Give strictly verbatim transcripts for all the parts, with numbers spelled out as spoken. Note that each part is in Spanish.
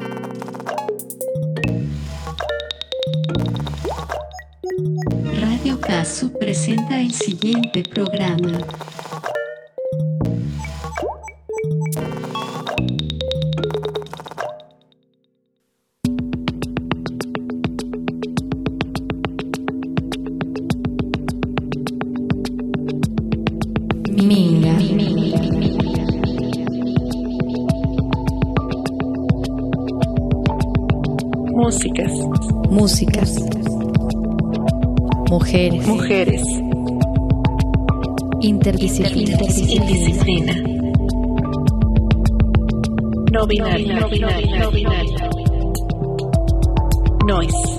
Radio Caso presenta el siguiente programa. Minga. Músicas. Músicas. Mujeres. Mujeres. Interdisciplina. Interdisciplina. No binario. No binario. No binario. Noise.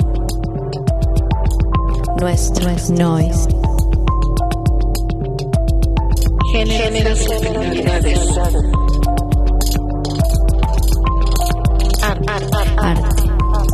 Nuestro es noise. Géneros y personalidades. Arte. Arte.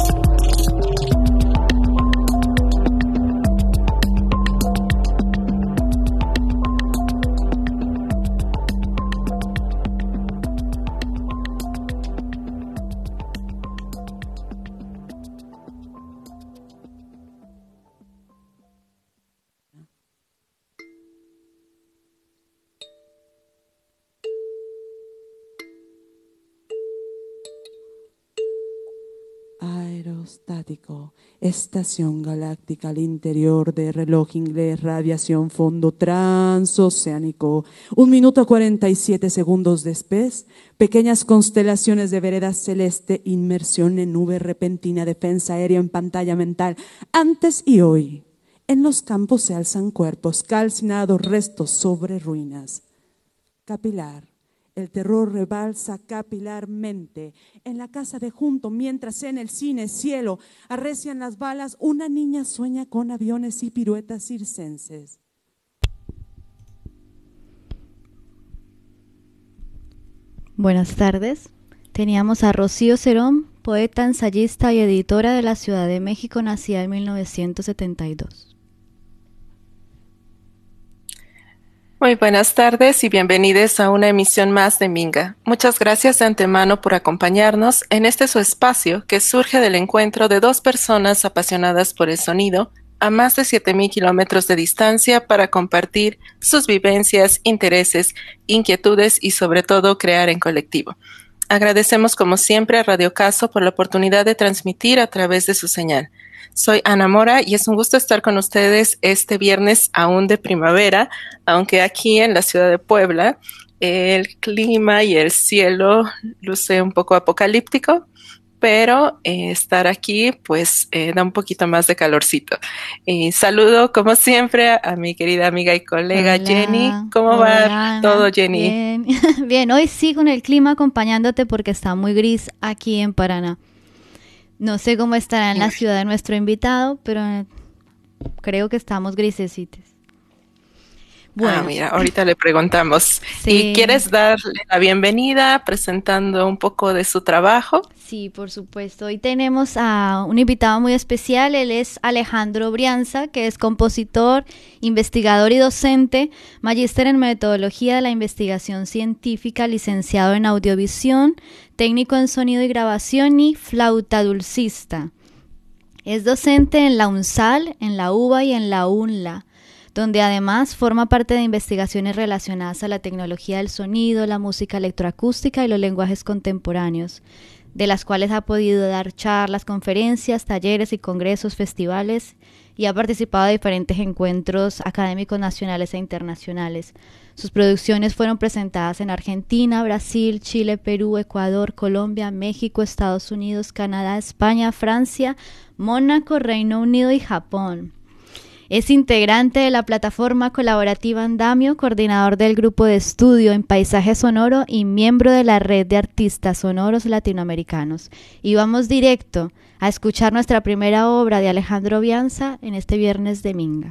Aerostático, estación galáctica al interior de reloj inglés, radiación fondo transoceánico, un minuto cuarenta y siete segundos después, pequeñas constelaciones de vereda celeste, inmersión en nube repentina, defensa aérea en pantalla mental, antes y hoy. En los campos se alzan cuerpos, calcinados restos sobre ruinas. Capilar. El terror rebalsa capilarmente. En la casa de junto, mientras en el cine cielo arrecian las balas, una niña sueña con aviones y piruetas circenses. Buenas tardes. Teníamos a Rocío Cerón, poeta, ensayista y editora de la Ciudad de México, nacida en mil novecientos setenta y dos. Muy buenas tardes y bienvenidos a una emisión más de Minga. Muchas gracias de antemano por acompañarnos en este su espacio que surge del encuentro de dos personas apasionadas por el sonido a más de siete mil kilómetros de distancia para compartir sus vivencias, intereses, inquietudes y sobre todo crear en colectivo. Agradecemos como siempre a Radio Caso por la oportunidad de transmitir a través de su señal. Soy Ana Mora y es un gusto estar con ustedes este viernes aún de primavera, aunque aquí en la ciudad de Puebla el clima y el cielo luce un poco apocalíptico, pero eh, estar aquí pues eh, da un poquito más de calorcito. Y saludo como siempre a, a mi querida amiga y colega Hola. Jenny. ¿Cómo Hola, va Ana. todo, Jenny? Bien. Bien, hoy sí con el clima acompañándote porque está muy gris aquí en Paraná. No sé cómo estará en la ciudad de nuestro invitado, pero creo que estamos grisecitos. Bueno. Ah, mira, ahorita le preguntamos. Sí. ¿Y quieres darle la bienvenida presentando un poco de su trabajo? Sí, por supuesto. Hoy tenemos a un invitado muy especial. Él es Alejandro Brianza, que es compositor, investigador y docente, magíster en metodología de la investigación científica, licenciado en audiovisión, técnico en sonido y grabación y flauta dulcista. Es docente en la UNSAL, en la UBA y en la UNLA, donde además forma parte de investigaciones relacionadas a la tecnología del sonido, la música electroacústica y los lenguajes contemporáneos, de las cuales ha podido dar charlas, conferencias, talleres y congresos, festivales, y ha participado de diferentes encuentros académicos nacionales e internacionales. Sus producciones fueron presentadas en Argentina, Brasil, Chile, Perú, Ecuador, Colombia, México, Estados Unidos, Canadá, España, Francia, Mónaco, Reino Unido y Japón. Es integrante de la plataforma colaborativa Andamio, coordinador del grupo de estudio en paisaje sonoro y miembro de la red de artistas sonoros latinoamericanos. Y vamos directo a escuchar nuestra primera obra de Alejandro Brianza en este viernes de Minga.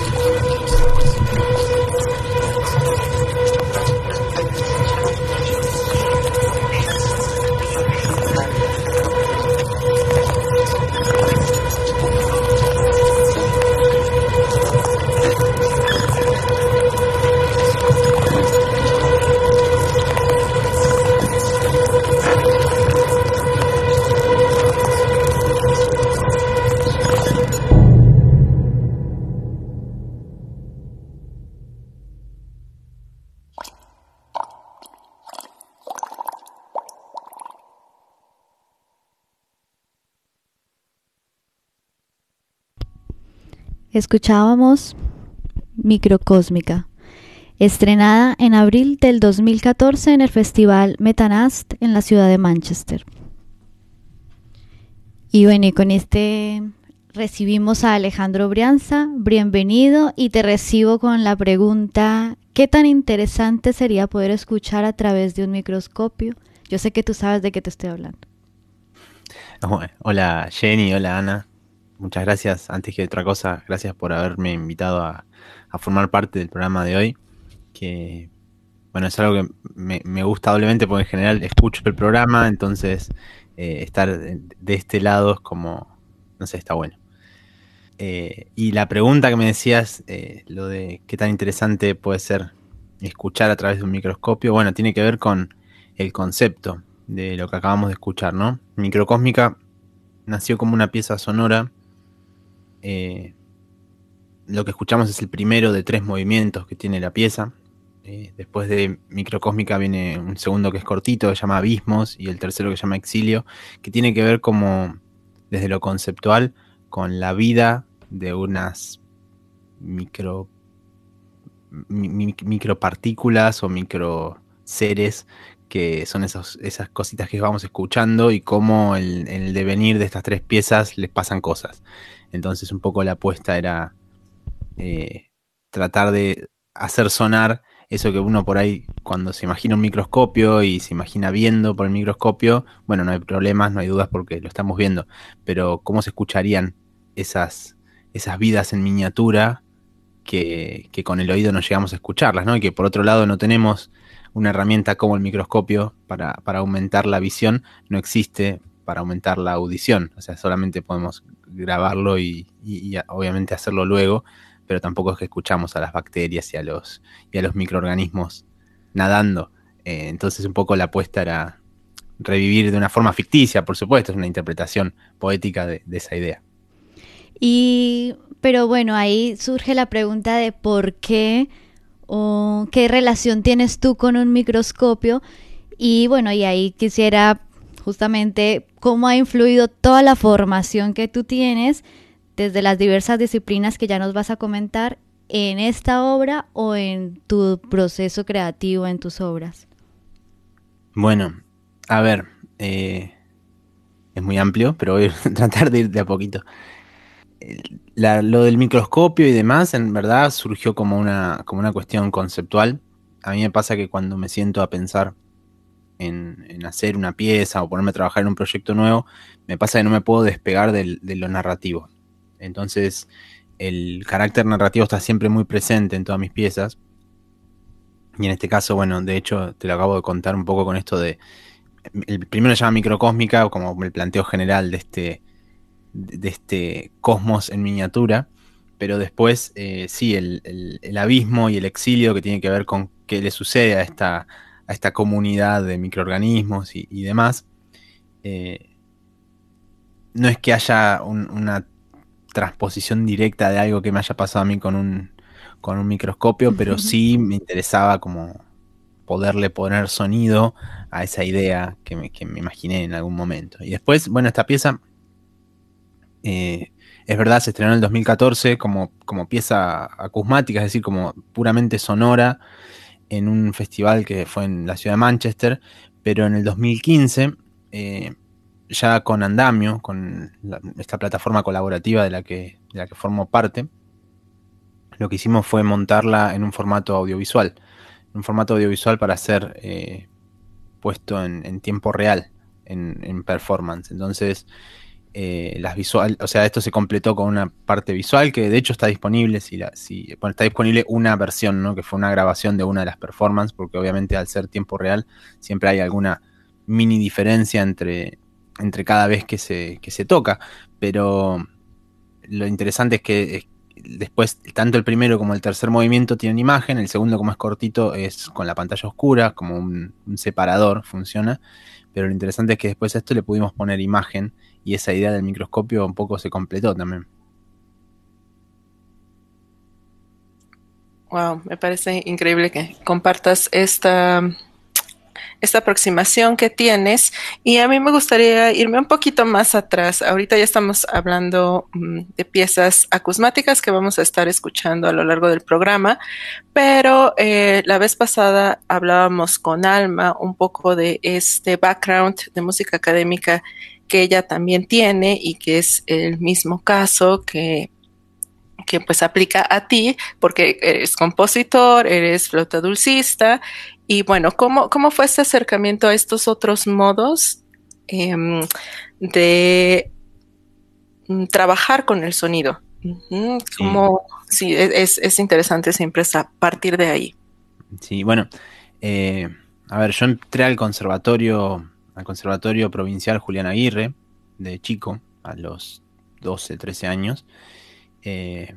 Escuchábamos Microcósmica, estrenada en abril del dos mil catorce en el Festival Metanast en la ciudad de Manchester. Y bueno, y con este recibimos a Alejandro Brianza, bienvenido, y te recibo con la pregunta, ¿qué tan interesante sería poder escuchar a través de un microscopio? Yo sé que tú sabes de qué te estoy hablando. Hola Jenny, hola Ana. Muchas gracias, antes que otra cosa, gracias por haberme invitado a, a formar parte del programa de hoy, que bueno, es algo que me, me gusta doblemente porque en general escucho el programa, entonces eh, estar de este lado es como, no sé, está bueno. Eh, y la pregunta que me decías, eh, lo de qué tan interesante puede ser escuchar a través de un microscopio, bueno, tiene que ver con el concepto de lo que acabamos de escuchar, ¿no? Microcósmica nació como una pieza sonora. Eh, lo que escuchamos es el primero de tres movimientos que tiene la pieza. Eh, después de Microcósmica viene un segundo que es cortito, que se llama Abismos, y el tercero que se llama Exilio, que tiene que ver como, desde lo conceptual, con la vida de unas micro, mi, mi, micropartículas o microseres, que son esos, esas cositas que vamos escuchando y cómo el, en el devenir de estas tres piezas les pasan cosas. Entonces un poco la apuesta era eh, tratar de hacer sonar eso que uno por ahí, cuando se imagina un microscopio y se imagina viendo por el microscopio, bueno, no hay problemas, no hay dudas porque lo estamos viendo, pero cómo se escucharían esas, esas vidas en miniatura que, que con el oído no llegamos a escucharlas, ¿no? Y que por otro lado no tenemos una herramienta como el microscopio para, para aumentar la visión, no existe para aumentar la audición, o sea, solamente podemos grabarlo y, y, y obviamente hacerlo luego, pero tampoco es que escuchamos a las bacterias y a los, y a los microorganismos nadando. Eh, entonces un poco la apuesta era revivir de una forma ficticia, por supuesto, es una interpretación poética de, de esa idea. Y, pero bueno, ahí surge la pregunta de por qué o qué relación tienes tú con un microscopio. Y bueno, y ahí quisiera justamente cómo ha influido toda la formación que tú tienes desde las diversas disciplinas que ya nos vas a comentar en esta obra o en tu proceso creativo, en tus obras. Bueno, a ver, eh, es muy amplio, pero voy a tratar de ir de a poquito. La, lo del microscopio y demás, en verdad, surgió como una, como una cuestión conceptual. A mí me pasa que cuando me siento a pensar en, en hacer una pieza o ponerme a trabajar en un proyecto nuevo, me pasa que no me puedo despegar del, de lo narrativo. Entonces, el carácter narrativo está siempre muy presente en todas mis piezas. Y en este caso, bueno, de hecho, te lo acabo de contar un poco con esto de... El primero se llama Microcósmica, como el planteo general de este... de este cosmos en miniatura, pero después eh, sí, el, el, el abismo y el exilio, que tiene que ver con qué le sucede a esta, a esta comunidad de microorganismos y, y demás. Eh, no es que haya un, una transposición directa de algo que me haya pasado a mí con un, con un microscopio, pero sí me interesaba como poderle poner sonido a esa idea que me, que me imaginé en algún momento. Y después, bueno, esta pieza... Eh, es verdad, se estrenó en el dos mil catorce como, como pieza acusmática, es decir, como puramente sonora, en un festival que fue en la ciudad de Manchester, pero en el dos mil quince, eh, ya con Andamio, con la, esta plataforma colaborativa de la, que, de la que formo parte, lo que hicimos fue montarla en un formato audiovisual, un formato audiovisual para ser eh, puesto en, en tiempo real, en, en performance. Entonces, eh, las visual, o sea, esto se completó con una parte visual que de hecho está disponible, si la, si, bueno, está disponible una versión, ¿no? Que fue una grabación de una de las performances, porque obviamente al ser tiempo real siempre hay alguna mini diferencia entre, entre cada vez que se, que se toca, pero lo interesante es que es, después tanto el primero como el tercer movimiento tienen imagen, el segundo, como es cortito, es con la pantalla oscura, como un, un separador, funciona, pero lo interesante es que después a esto le pudimos poner imagen y esa idea del microscopio un poco se completó también. Wow, me parece increíble que compartas esta, esta aproximación que tienes, y a mí me gustaría irme un poquito más atrás. Ahorita ya estamos hablando um, de piezas acusmáticas que vamos a estar escuchando a lo largo del programa, pero eh, la vez pasada hablábamos con Alma un poco de este background de música académica que ella también tiene y que es el mismo caso que que pues aplica a ti, porque eres compositor, eres flauta dulcista, y bueno, ¿cómo, cómo fue este acercamiento a estos otros modos eh, de mm, trabajar con el sonido? Uh-huh. Como, sí, sí es, es interesante siempre a partir de ahí. Sí, bueno, eh, a ver, yo entré al conservatorio, al conservatorio provincial Julián Aguirre, de chico, a los doce, trece años, Eh,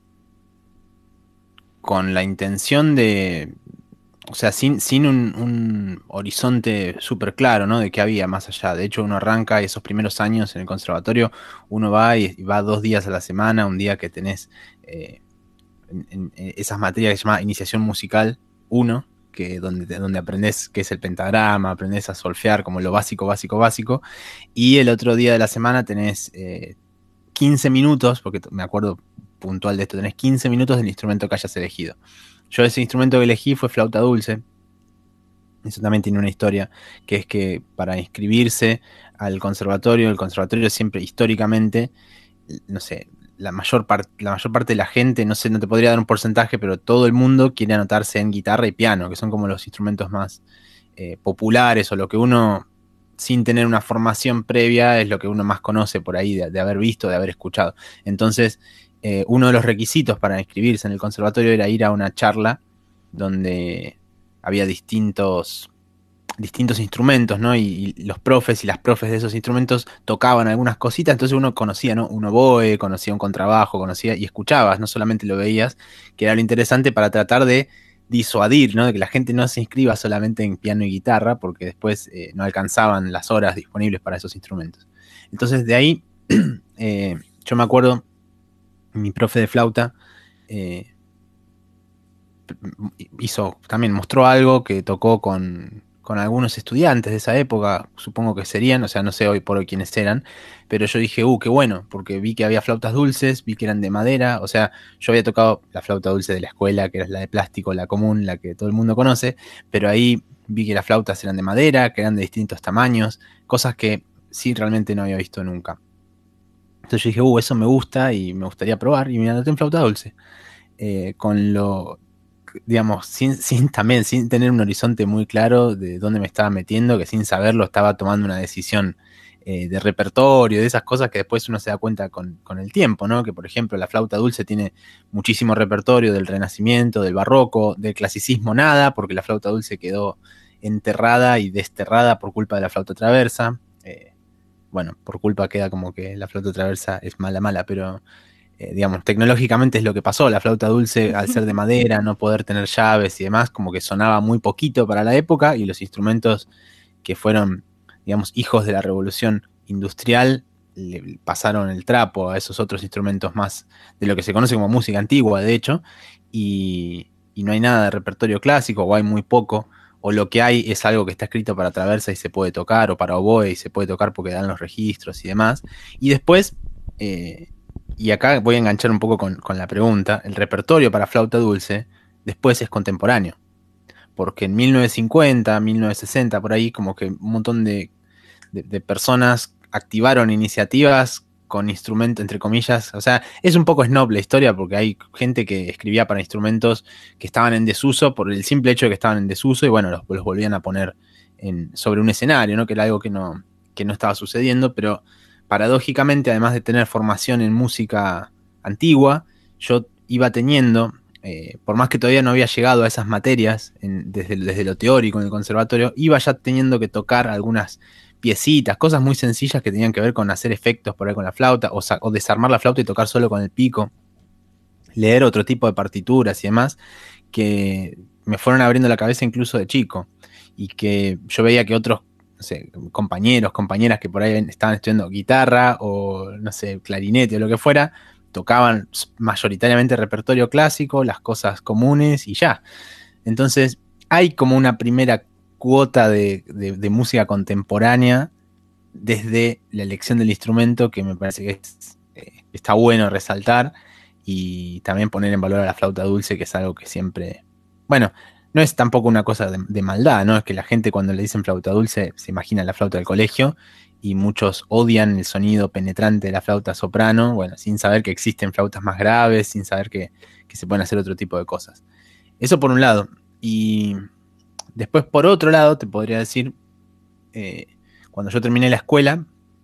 con la intención de, o sea, sin, sin un, un horizonte súper claro, ¿no? De qué había más allá. De hecho, uno arranca y esos primeros años en el conservatorio, uno va y, y va dos días a la semana, un día que tenés eh, en, en esas materias que se llama iniciación musical uno, que donde, donde aprendés qué es el pentagrama, aprendés a solfear como lo básico, básico, básico, y el otro día de la semana tenés eh, quince minutos, porque me acuerdo puntual de esto, tenés quince minutos del instrumento que hayas elegido. Yo ese instrumento que elegí fue flauta dulce. Eso también tiene una historia, que es que para inscribirse al conservatorio, el conservatorio siempre históricamente, no sé, la mayor, part, la mayor parte de la gente, no sé, no te podría dar un porcentaje, pero todo el mundo quiere anotarse en guitarra y piano, que son como los instrumentos más eh, populares, o lo que uno, sin tener una formación previa, es lo que uno más conoce por ahí, de, de haber visto, de haber escuchado. Entonces, eh, uno de los requisitos para inscribirse en el conservatorio era ir a una charla donde había distintos, distintos instrumentos, ¿no? Y, y los profes y las profes de esos instrumentos tocaban algunas cositas, entonces uno conocía, ¿no? Un oboe, conocía un contrabajo, conocía y escuchabas, no solamente lo veías, que era lo interesante para tratar de disuadir, ¿no? De que la gente no se inscriba solamente en piano y guitarra, porque después eh, no alcanzaban las horas disponibles para esos instrumentos. Entonces de ahí, eh, yo me acuerdo, mi profe de flauta eh, hizo, también mostró algo que tocó con, con algunos estudiantes de esa época, supongo que serían, o sea, no sé hoy por hoy quiénes eran, pero yo dije, uh, qué bueno, porque vi que había flautas dulces, vi que eran de madera, o sea, yo había tocado la flauta dulce de la escuela, que era la de plástico, la común, la que todo el mundo conoce, pero ahí vi que las flautas eran de madera, que eran de distintos tamaños, cosas que sí realmente no había visto nunca. Entonces yo dije, uh, eso me gusta y me gustaría probar, y me anoté en flauta dulce. Eh, con lo, digamos, sin, sin también, sin tener un horizonte muy claro de dónde me estaba metiendo, que sin saberlo estaba tomando una decisión eh, de repertorio, de esas cosas que después uno se da cuenta con, con el tiempo, ¿no? Que por ejemplo la flauta dulce tiene muchísimo repertorio del Renacimiento, del Barroco, del Clasicismo nada, porque la flauta dulce quedó enterrada y desterrada por culpa de la flauta traversa. Eh, bueno, por culpa queda como que la flauta traversa es mala, mala, pero eh, digamos, tecnológicamente es lo que pasó. La flauta dulce, al ser de madera, no poder tener llaves y demás, como que sonaba muy poquito para la época, y los instrumentos que fueron, digamos, hijos de la revolución industrial, le pasaron el trapo a esos otros instrumentos más de lo que se conoce como música antigua, de hecho, y, y no hay nada de repertorio clásico, o hay muy poco, o lo que hay es algo que está escrito para traversa y se puede tocar, o para oboe y se puede tocar porque dan los registros y demás. Y después, eh, y acá voy a enganchar un poco con, con la pregunta, el repertorio para flauta dulce después es contemporáneo, porque en mil novecientos cincuenta, mil novecientos sesenta, por ahí, como que un montón de, de, de personas activaron iniciativas con instrumentos, entre comillas, o sea, es un poco snob la historia, porque hay gente que escribía para instrumentos que estaban en desuso por el simple hecho de que estaban en desuso, y bueno, los, los volvían a poner en, sobre un escenario, ¿no? Que era algo que no, que no estaba sucediendo, pero paradójicamente, además de tener formación en música antigua, yo iba teniendo, eh, por más que todavía no había llegado a esas materias en, desde, desde lo teórico en el conservatorio, iba ya teniendo que tocar algunas piecitas, cosas muy sencillas que tenían que ver con hacer efectos por ahí con la flauta, o, o desarmar la flauta y tocar solo con el pico, leer otro tipo de partituras y demás, que me fueron abriendo la cabeza incluso de chico, y que yo veía que otros, no sé, compañeros, compañeras que por ahí estaban estudiando guitarra o, no sé, clarinete o lo que fuera, tocaban mayoritariamente repertorio clásico, las cosas comunes y ya. Entonces hay como una primera cuota de, de, de música contemporánea desde la elección del instrumento que me parece que es, eh, está bueno resaltar, y también poner en valor a la flauta dulce, que es algo que siempre, bueno, no es tampoco una cosa de, de maldad, ¿no? Es que la gente cuando le dicen flauta dulce se imagina la flauta del colegio, y muchos odian el sonido penetrante de la flauta soprano, bueno, sin saber que existen flautas más graves, sin saber que, que se pueden hacer otro tipo de cosas. Eso por un lado. Y después, por otro lado, te podría decir, eh, cuando yo terminé la escuela,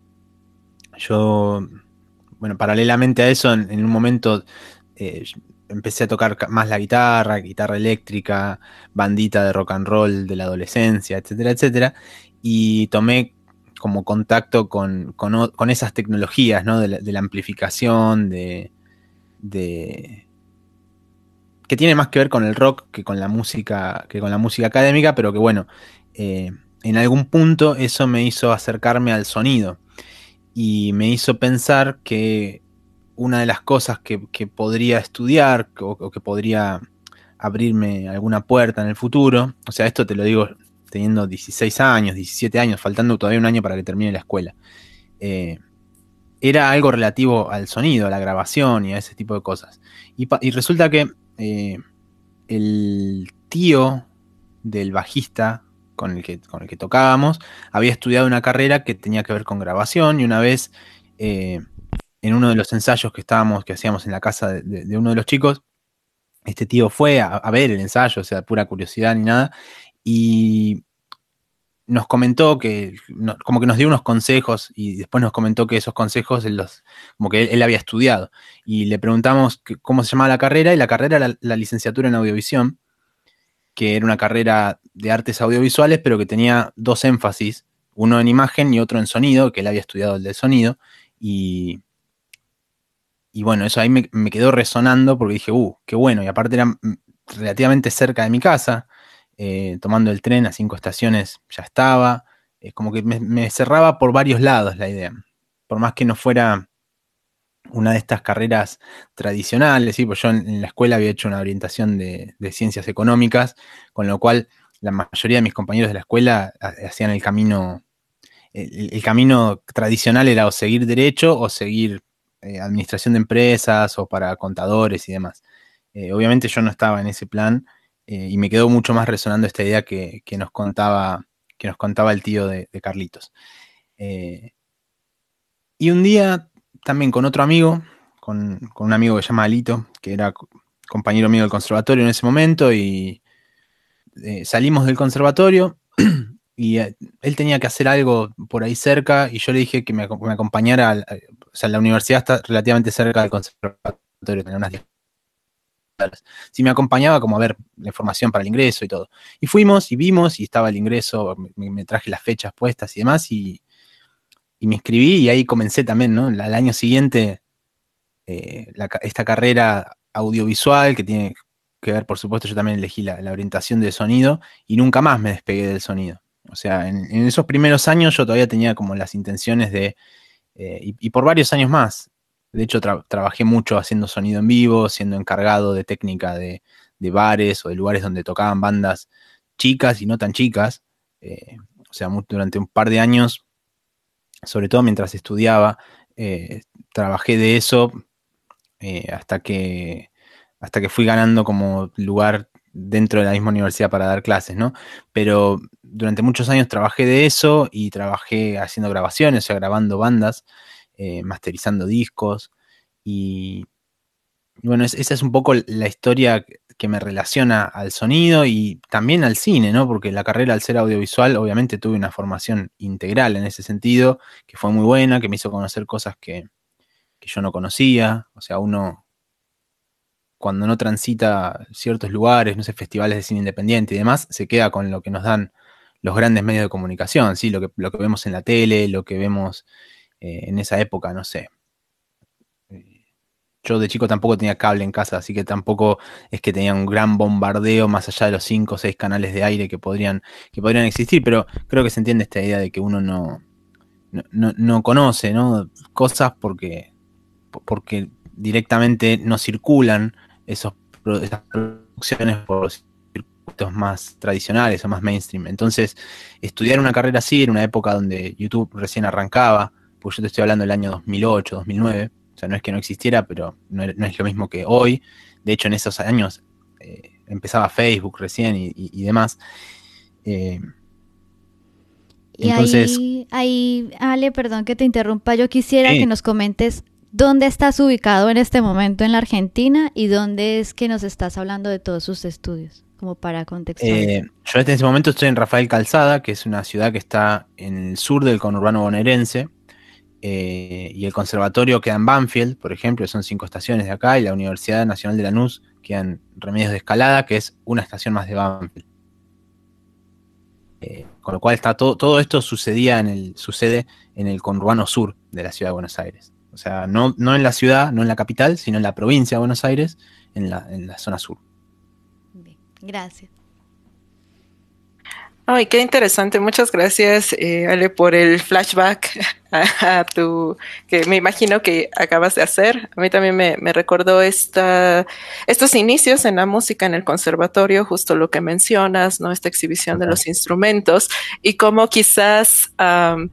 yo, bueno, paralelamente a eso, en, en un momento eh, empecé a tocar más la guitarra, guitarra eléctrica, bandita de rock and roll de la adolescencia, etcétera, etcétera, y tomé como contacto con, con, con esas tecnologías, ¿no? De la, de la amplificación, de, de que tiene más que ver con el rock que con la música, que con la música académica, pero que bueno, eh, en algún punto eso me hizo acercarme al sonido y me hizo pensar que una de las cosas que, que podría estudiar o, o que podría abrirme alguna puerta en el futuro, o sea, esto te lo digo teniendo dieciséis años, diecisiete años, faltando todavía un año para que termine la escuela, eh, era algo relativo al sonido, a la grabación y a ese tipo de cosas. Y, y resulta que eh, el tío del bajista con el, que, con el que tocábamos había estudiado una carrera que tenía que ver con grabación, y una vez eh, en uno de los ensayos que estábamos, que hacíamos en la casa de, de, de uno de los chicos, este tío fue a, a ver el ensayo, o sea, pura curiosidad ni nada, y nos comentó que, no, como que nos dio unos consejos, y después nos comentó que esos consejos él los, como que él, él había estudiado, y le preguntamos que, cómo se llamaba la carrera, y la carrera era la, la licenciatura en audiovisión, que era una carrera de artes audiovisuales, pero que tenía dos énfasis, uno en imagen y otro en sonido, que él había estudiado el de sonido, y, y bueno, eso ahí me, me quedó resonando, porque dije, uh, qué bueno, y aparte era relativamente cerca de mi casa, eh, tomando el tren a cinco estaciones ya estaba, es eh, como que me, me cerraba por varios lados la idea, por más que no fuera una de estas carreras tradicionales, ¿sí? Pues yo en, en la escuela había hecho una orientación de, de ciencias económicas, con lo cual la mayoría de mis compañeros de la escuela hacían el camino, el, el camino tradicional era o seguir derecho o seguir eh, administración de empresas o para contadores y demás. Eh, obviamente yo no estaba en ese plan, eh, y me quedó mucho más resonando esta idea que, que nos contaba, que nos contaba el tío de, de Carlitos. Eh, y un día también con otro amigo, con, con un amigo que se llama Alito, que era compañero mío del conservatorio en ese momento, y eh, salimos del conservatorio y eh, él tenía que hacer algo por ahí cerca, y yo le dije que me, me acompañara, al, a, o sea, la universidad está relativamente cerca del conservatorio, tenía unas diez. Si me acompañaba como a ver la información para el ingreso y todo. Y fuimos y vimos, y estaba el ingreso, me, me traje las fechas puestas y demás, y Y me inscribí, y ahí comencé también, ¿no? Al año siguiente, eh, la, esta carrera audiovisual que tiene que ver, por supuesto, yo también elegí la, la orientación de sonido, y nunca más me despegué del sonido. O sea, en, en esos primeros años yo todavía tenía como las intenciones de, eh, y, y por varios años más. De hecho, tra trabajé mucho haciendo sonido en vivo, siendo encargado de técnica de, de bares o de lugares donde tocaban bandas chicas y no tan chicas. Eh, o sea, durante un par de años, sobre todo mientras estudiaba, eh, trabajé de eso eh, hasta que hasta que fui ganando como lugar dentro de la misma universidad para dar clases, ¿no? Pero durante muchos años trabajé de eso, y trabajé haciendo grabaciones, o sea, grabando bandas, eh, masterizando discos, y, y bueno, es, esa es un poco la historia que me relaciona al sonido y también al cine, ¿no? Porque la carrera, al ser audiovisual, obviamente tuve una formación integral en ese sentido, que fue muy buena, que me hizo conocer cosas que, que yo no conocía. O sea, uno cuando no transita ciertos lugares, no sé, festivales de cine independiente y demás, se queda con lo que nos dan los grandes medios de comunicación, ¿sí? Lo que, lo que vemos en la tele, lo que vemos eh, en esa época, no sé. Yo de chico tampoco tenía cable en casa, así que tampoco es que tenía un gran bombardeo más allá de los cinco o seis canales de aire que podrían, que podrían existir, pero creo que se entiende esta idea de que uno no, no, no, no conoce, ¿no? Cosas porque, porque directamente no circulan esos, esas producciones por los circuitos más tradicionales o más mainstream. Entonces, estudiar una carrera así en una época donde YouTube recién arrancaba, porque yo te estoy hablando del año dos mil ocho, dos mil nueve, o sea, no es que no existiera, pero no, no es lo mismo que hoy. De hecho, en esos años eh, empezaba Facebook recién y, y, y demás. Eh, y entonces, ahí, ahí, Ale, perdón que te interrumpa, yo quisiera eh, que nos comentes dónde estás ubicado en este momento en la Argentina y dónde es que nos estás hablando de todos sus estudios, como para contextualizar. Eh, yo en este momento estoy en Rafael Calzada, que es una ciudad que está en el sur del conurbano bonaerense. Eh, y el conservatorio queda en Banfield, por ejemplo, son cinco estaciones de acá, y la Universidad Nacional de Lanús queda en Remedios de Escalada, que es una estación más de Banfield. Eh, con lo cual está todo, todo esto sucedía en el, sucede en el conurbano sur de la ciudad de Buenos Aires. O sea, no, no en la ciudad, no en la capital, sino en la provincia de Buenos Aires, en la, en la zona sur. Bien, gracias. Ay, qué interesante. Muchas gracias, eh, Ale, por el flashback a, a tu, que me imagino que acabas de hacer. A mí también me, me recordó esta, estos inicios en la música en el conservatorio, justo lo que mencionas, ¿no? Esta exhibición de los instrumentos y cómo quizás um,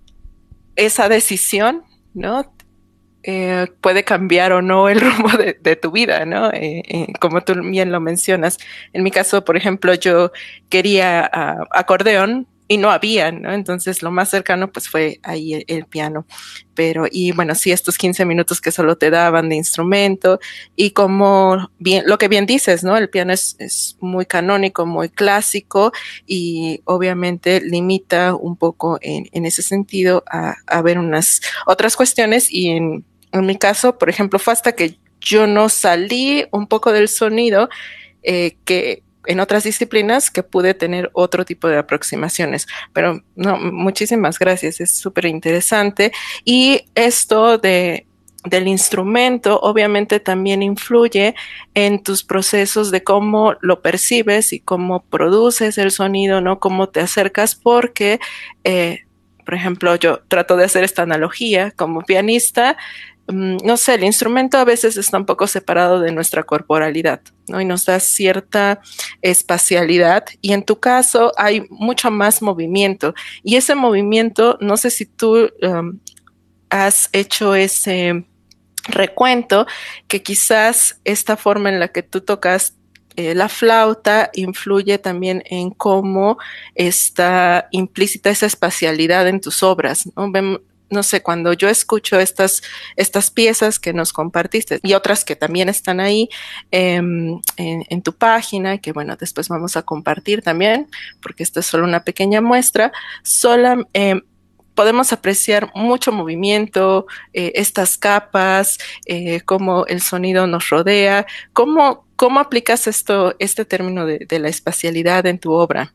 esa decisión, ¿no? Eh, puede cambiar o no el rumbo de, de tu vida, ¿no? Eh, eh, como tú bien lo mencionas. En mi caso, por ejemplo, yo quería uh, acordeón y no había, ¿no? Entonces lo más cercano pues fue ahí el, el piano. Pero, y bueno, sí, estos quince minutos que solo te daban de instrumento y como bien, lo que bien dices, ¿no? El piano es, es muy canónico, muy clásico y obviamente limita un poco en, en ese sentido a, a ver unas otras cuestiones y en En mi caso, por ejemplo, fue hasta que yo no salí un poco del sonido eh, que en otras disciplinas que pude tener otro tipo de aproximaciones. Pero no, muchísimas gracias, es súper interesante. Y esto de, del instrumento obviamente también influye en tus procesos de cómo lo percibes y cómo produces el sonido, ¿no? Cómo te acercas, porque, eh, por ejemplo, yo trato de hacer esta analogía como pianista. No sé, el instrumento a veces está un poco separado de nuestra corporalidad, ¿no? Y nos da cierta espacialidad y en tu caso hay mucho más movimiento y ese movimiento, no sé si tú um, has hecho ese recuento, que quizás esta forma en la que tú tocas eh, la flauta influye también en cómo está implícita esa espacialidad en tus obras, ¿no? Ven, no sé, cuando yo escucho estas, estas piezas que nos compartiste y otras que también están ahí eh, en, en tu página, que bueno, después vamos a compartir también, porque esta es solo una pequeña muestra, sola, eh, podemos apreciar mucho movimiento, eh, estas capas, eh, cómo el sonido nos rodea. ¿Cómo, cómo aplicas esto, este término de, de la espacialidad en tu obra?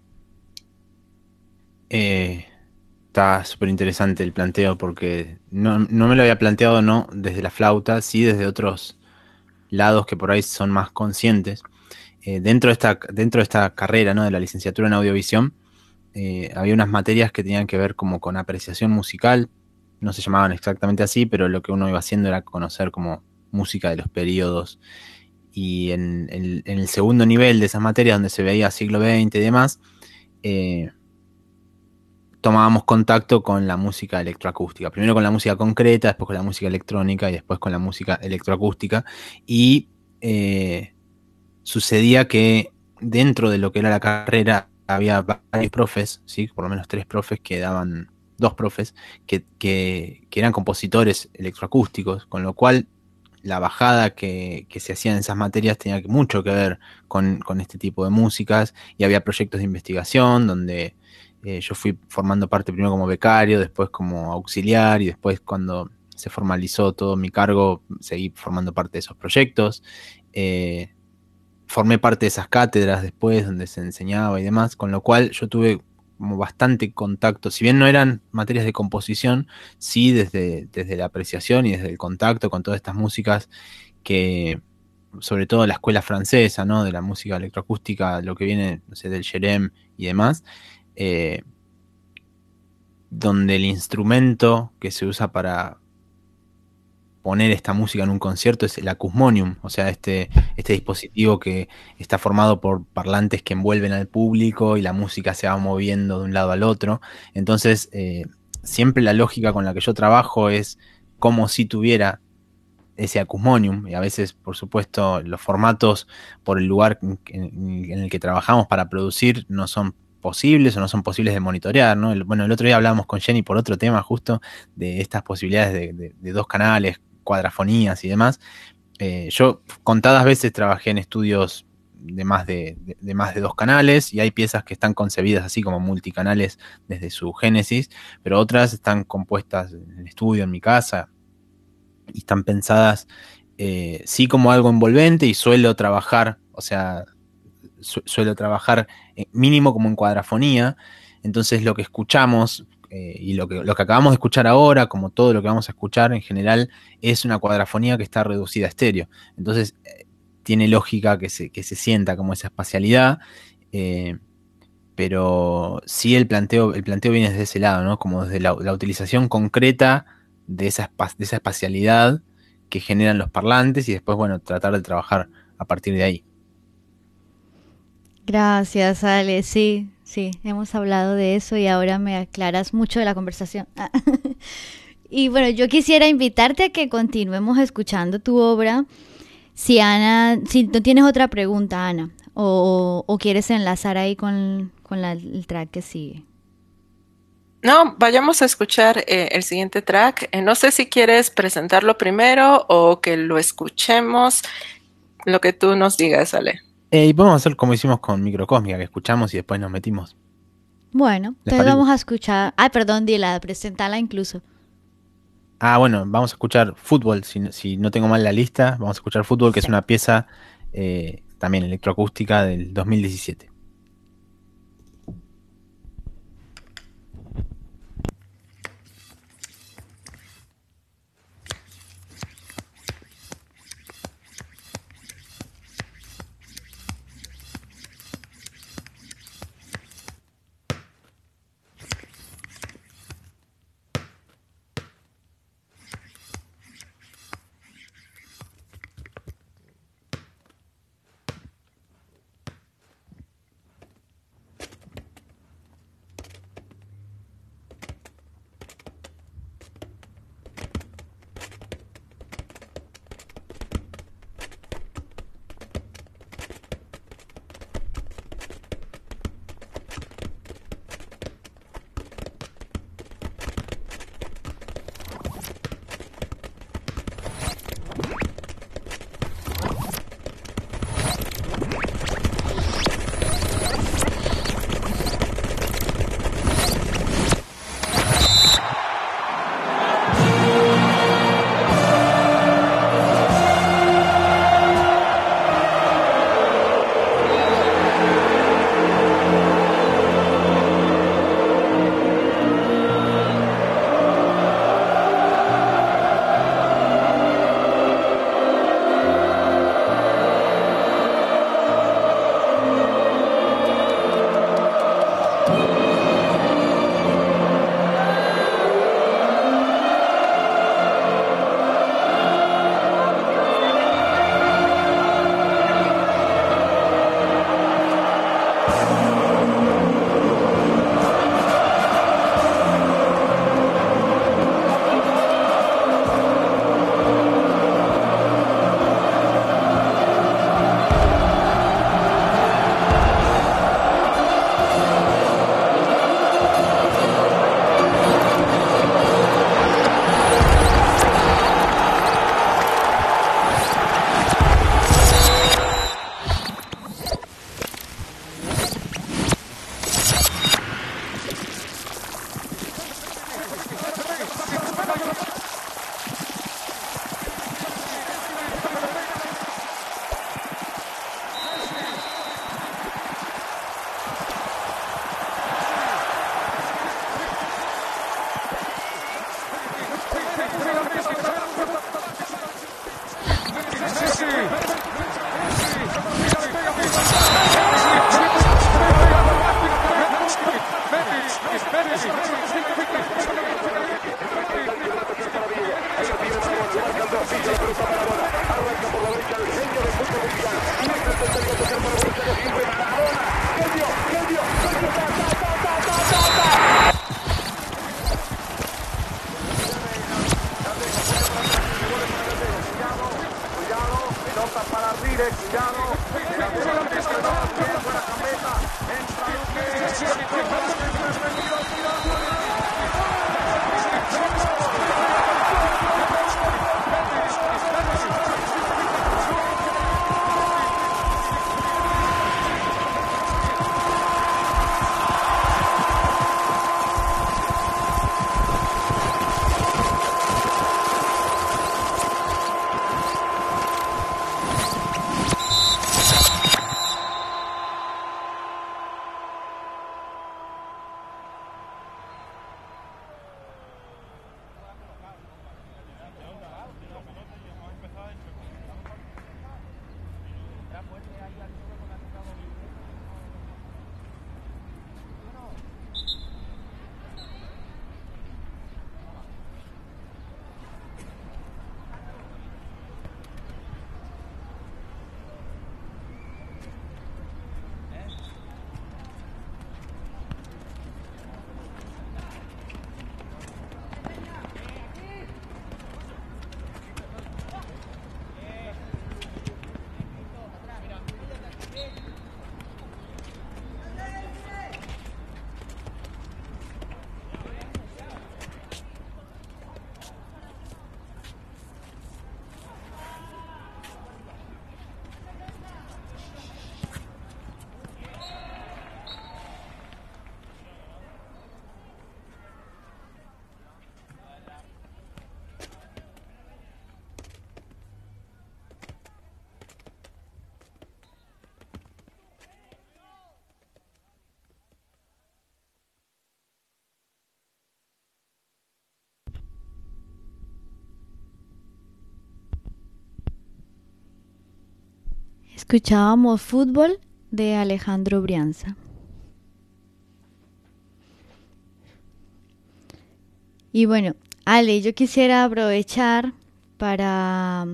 Eh... Está súper interesante el planteo porque no, no me lo había planteado no desde la flauta, sí desde otros lados que por ahí son más conscientes. Eh, dentro, de esta, dentro de esta carrera, ¿no? De la licenciatura en audiovisión, eh, había unas materias que tenían que ver como con apreciación musical, no se llamaban exactamente así, pero lo que uno iba haciendo era conocer como música de los periodos. Y en, en, en el segundo nivel de esas materias, donde se veía siglo veinte y demás, eh, tomábamos contacto con la música electroacústica. Primero con la música concreta, después con la música electrónica y después con la música electroacústica. Y eh, sucedía que dentro de lo que era la carrera había varios profes, ¿sí? Por lo menos tres profes que daban, dos profes, que, que, que eran compositores electroacústicos, con lo cual la bajada que, que se hacía en esas materias tenía mucho que ver con, con este tipo de músicas, y había proyectos de investigación donde eh, yo fui formando parte primero como becario, después como auxiliar, y después cuando se formalizó todo mi cargo seguí formando parte de esos proyectos. Eh, formé parte de esas cátedras después donde se enseñaba y demás, con lo cual yo tuve como bastante contacto, si bien no eran materias de composición, sí desde, desde la apreciación y desde el contacto con todas estas músicas que, sobre todo la escuela francesa, ¿no? De la música electroacústica, lo que viene, no sé, del Jerem y demás, eh, donde el instrumento que se usa para poner esta música en un concierto es el acusmonium, o sea, este, este dispositivo que está formado por parlantes que envuelven al público y la música se va moviendo de un lado al otro. Entonces, eh, siempre la lógica con la que yo trabajo es como si tuviera ese acusmonium, y a veces, por supuesto, los formatos por el lugar en, en el que trabajamos para producir no son posibles o no son posibles de monitorear, ¿no? El, bueno, el otro día hablábamos con Jenny por otro tema justo de estas posibilidades de, de, de dos canales, cuadrafonías y demás. Eh, yo contadas veces trabajé en estudios de más de, de, de más de dos canales, y hay piezas que están concebidas así como multicanales desde su génesis, pero otras están compuestas en el estudio, en mi casa, y están pensadas eh, sí como algo envolvente, y suelo trabajar, o sea, su, suelo trabajar eh, mínimo como en cuadrafonía. Entonces lo que escuchamos eh, y lo que, lo que acabamos de escuchar ahora, como todo lo que vamos a escuchar en general, es una cuadrafonía que está reducida a estéreo. Entonces eh, tiene lógica que se, que se sienta como esa espacialidad, eh, pero sí el planteo, el planteo viene desde ese lado, ¿no? Como desde la, la utilización concreta de esa, de esa espacialidad que generan los parlantes, y después, bueno, tratar de trabajar a partir de ahí. Gracias, Ale. Sí, sí, hemos hablado de eso y ahora me aclaras mucho de la conversación. Y bueno, yo quisiera invitarte a que continuemos escuchando tu obra. Si Ana, si no tienes otra pregunta, Ana, o, o quieres enlazar ahí con, con la, el track que sigue. No, vayamos a escuchar eh, el siguiente track. Eh, no sé si quieres presentarlo primero o que lo escuchemos, lo que tú nos digas, Ale. Eh, y podemos hacer como hicimos con Microcósmica, que escuchamos y después nos metimos. Bueno, entonces vamos a escuchar. Ay, perdón, dila, presentala incluso. Ah, bueno, vamos a escuchar Fútbol, si, si no tengo mal la lista. Vamos a escuchar Fútbol, que sí. Es una pieza eh, también electroacústica del dos mil diecisiete. escuchábamos Fútbol de Alejandro Brianza. Y bueno, Ale, yo quisiera aprovechar para,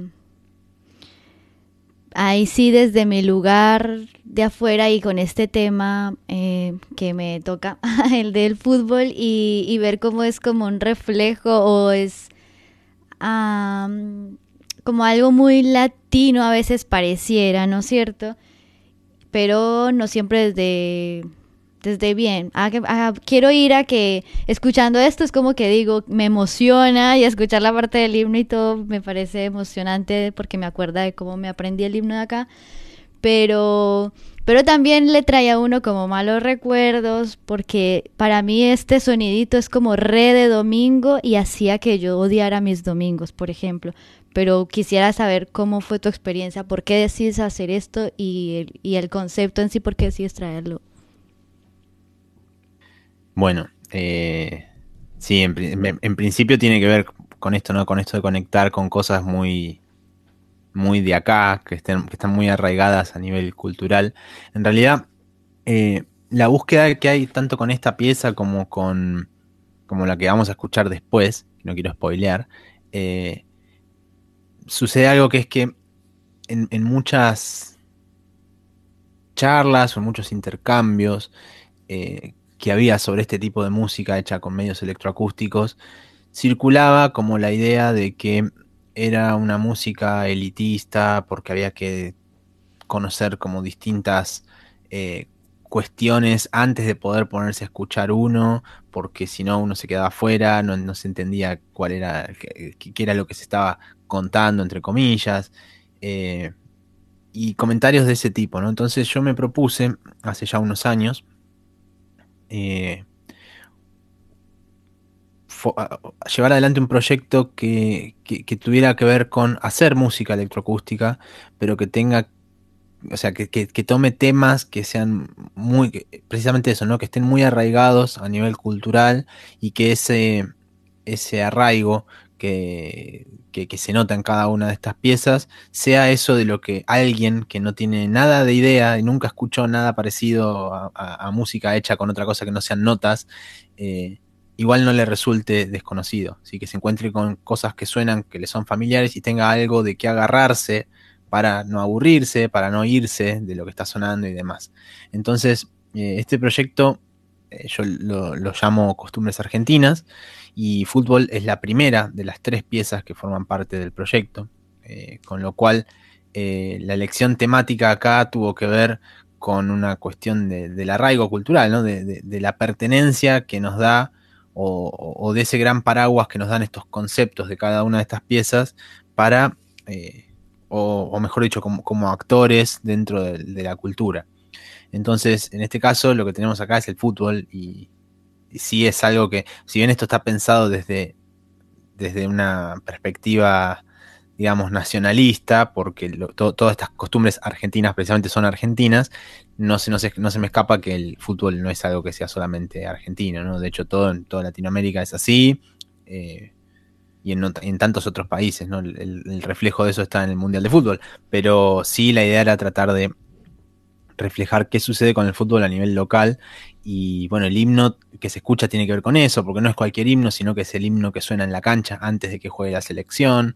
ahí sí, desde mi lugar de afuera y con este tema eh, que me toca, el del fútbol, y, y ver cómo es como un reflejo o es um, como algo muy latino a veces pareciera, ¿no es cierto? Pero no siempre desde... desde bien, ah, que, ah, quiero ir a que escuchando esto es como que digo, me emociona, y escuchar la parte del himno y todo me parece emocionante porque me acuerda de cómo me aprendí el himno de acá, pero, pero también le trae a uno como malos recuerdos porque para mí este sonidito es como re de domingo y hacía que yo odiara mis domingos, por ejemplo. Pero quisiera saber cómo fue tu experiencia, por qué decides hacer esto y el, y el concepto en sí, por qué decides traerlo. Bueno, eh, sí, en, en, en principio tiene que ver con esto, ¿no? Con esto de conectar con cosas muy, muy de acá, que, estén, que están muy arraigadas a nivel cultural. En realidad, eh, la búsqueda que hay tanto con esta pieza como con como la que vamos a escuchar después, no quiero spoilear, eh, sucede algo que es que en, en muchas charlas o en muchos intercambios eh, que había sobre este tipo de música hecha con medios electroacústicos, circulaba como la idea de que era una música elitista porque había que conocer como distintas eh, cuestiones antes de poder ponerse a escuchar uno, porque si no uno se quedaba afuera, no, no se entendía cuál era, qué, qué era lo que se estaba contando, entre comillas, eh, y comentarios de ese tipo, ¿no? Entonces yo me propuse, hace ya unos años, Eh, fo- a- llevar adelante un proyecto que, que, que tuviera que ver con hacer música electroacústica, pero que tenga, o sea, que, que, que tome temas que sean muy, que- precisamente eso, ¿no? Que estén muy arraigados a nivel cultural y que ese, ese arraigo que, que, que se nota en cada una de estas piezas sea eso de lo que alguien que no tiene nada de idea y nunca escuchó nada parecido a, a- a música hecha con otra cosa que no sean notas, eh, igual no le resulte desconocido, ¿sí? Que se encuentre con cosas que suenan, que le son familiares y tenga algo de qué agarrarse para no aburrirse, para no irse de lo que está sonando y demás. Entonces, eh, este proyecto eh, yo lo, lo llamo Costumbres Argentinas, y Fútbol es la primera de las tres piezas que forman parte del proyecto, eh, con lo cual eh, la elección temática acá tuvo que ver con una cuestión de, del arraigo cultural, ¿no? de, de, de la pertenencia que nos da, o, o de ese gran paraguas que nos dan estos conceptos de cada una de estas piezas para... Eh, o, o mejor dicho, como, como actores dentro de, de la cultura. Entonces, en este caso, lo que tenemos acá es el fútbol, y, y sí es algo que, si bien esto está pensado desde, desde una perspectiva, digamos, nacionalista, porque lo, to, todas estas costumbres argentinas precisamente son argentinas, no se, no, se, no se me escapa que el fútbol no es algo que sea solamente argentino, ¿no? De hecho, todo en toda Latinoamérica es así, eh, y en, en tantos otros países, ¿no? El, el reflejo de eso está en el Mundial de Fútbol, pero sí la idea era tratar de reflejar qué sucede con el fútbol a nivel local, y bueno, el himno que se escucha tiene que ver con eso, porque no es cualquier himno, sino que es el himno que suena en la cancha antes de que juegue la selección.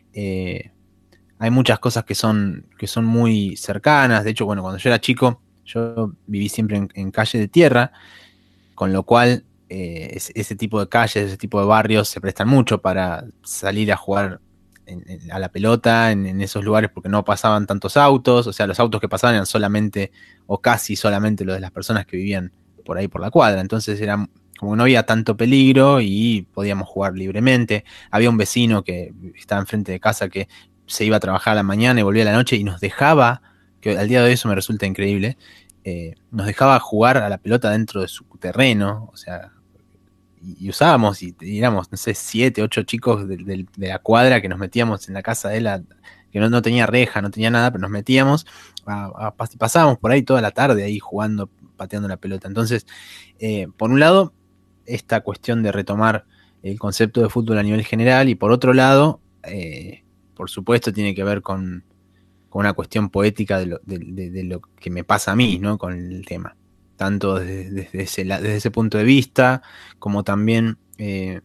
Eh, hay muchas cosas que son, que son muy cercanas. De hecho, bueno, cuando yo era chico, yo viví siempre en, en calle de tierra, con lo cual eh, ese, ese tipo de calles, ese tipo de barrios se prestan mucho para salir a jugar en, en, a la pelota en, en esos lugares, porque no pasaban tantos autos, o sea, los autos que pasaban eran solamente o casi solamente los de las personas que vivían por ahí por la cuadra. Entonces era como que no había tanto peligro y podíamos jugar libremente. Había un vecino que estaba enfrente de casa que se iba a trabajar a la mañana y volvía a la noche y nos dejaba, que al día de hoy eso me resulta increíble, eh, nos dejaba jugar a la pelota dentro de su terreno, o sea, y, y usábamos, y, y éramos, no sé, siete, ocho chicos de, de, de la cuadra que nos metíamos en la casa de él, a, que no, no tenía reja, no tenía nada, pero nos metíamos, a, a, pasábamos por ahí toda la tarde ahí jugando, pateando la pelota. Entonces, eh, por un lado, esta cuestión de retomar el concepto de fútbol a nivel general, y por otro lado, eh, por supuesto, tiene que ver con, con una cuestión poética de lo, de, de, de lo que me pasa a mí, ¿no? Con el tema. Tanto desde, desde, ese, desde ese punto de vista, como también, eh,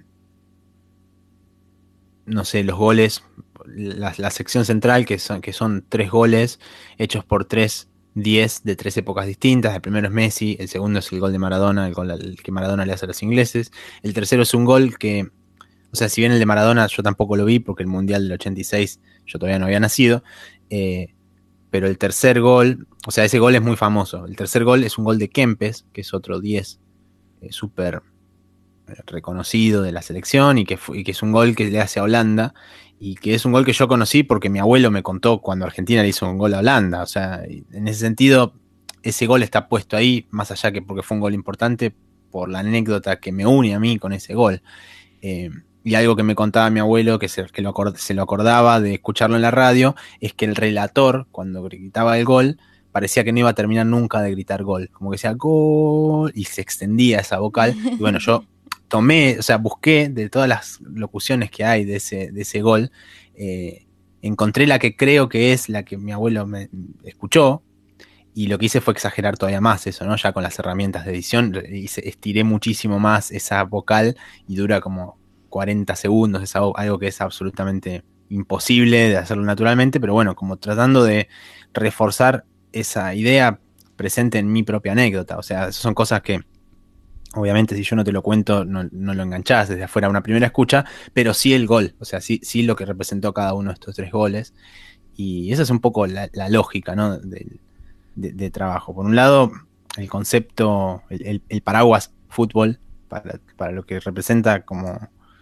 no sé, los goles, la, la sección central, que son, que son tres goles hechos por tres diez de tres épocas distintas. El primero es Messi, el segundo es el gol de Maradona, el gol el que Maradona le hace a los ingleses. El tercero es un gol que, o sea, si bien el de Maradona yo tampoco lo vi, porque el Mundial del ochenta y seis yo todavía no había nacido, eh, pero el tercer gol, o sea, ese gol es muy famoso. El tercer gol es un gol de Kempes, que es otro diez eh, súper reconocido de la selección y que, fue, y que es un gol que le hace a Holanda y que es un gol que yo conocí porque mi abuelo me contó cuando Argentina le hizo un gol a Holanda. O sea, en ese sentido, ese gol está puesto ahí, más allá que porque fue un gol importante, por la anécdota que me une a mí con ese gol. Eh, y algo que me contaba mi abuelo, que, se, que lo acord, se lo acordaba de escucharlo en la radio, es que el relator, cuando gritaba el gol, parecía que no iba a terminar nunca de gritar gol. Como que decía gol, y se extendía esa vocal. Y bueno, yo tomé, o sea, busqué de todas las locuciones que hay de ese, de ese gol, eh, encontré la que creo que es la que mi abuelo me escuchó, y lo que hice fue exagerar todavía más eso, ¿no? Ya con las herramientas de edición, hice, estiré muchísimo más esa vocal, y dura como cuarenta segundos, es algo, algo que es absolutamente imposible de hacerlo naturalmente, pero bueno, como tratando de reforzar esa idea presente en mi propia anécdota. O sea, son cosas que obviamente si yo no te lo cuento no, no lo enganchás desde afuera a una primera escucha, pero sí el gol, o sea, sí, sí lo que representó cada uno de estos tres goles, y esa es un poco la, la lógica, ¿no? de, de, de trabajo. Por un lado, el concepto, el, el, el paraguas fútbol, para, para lo que representa como,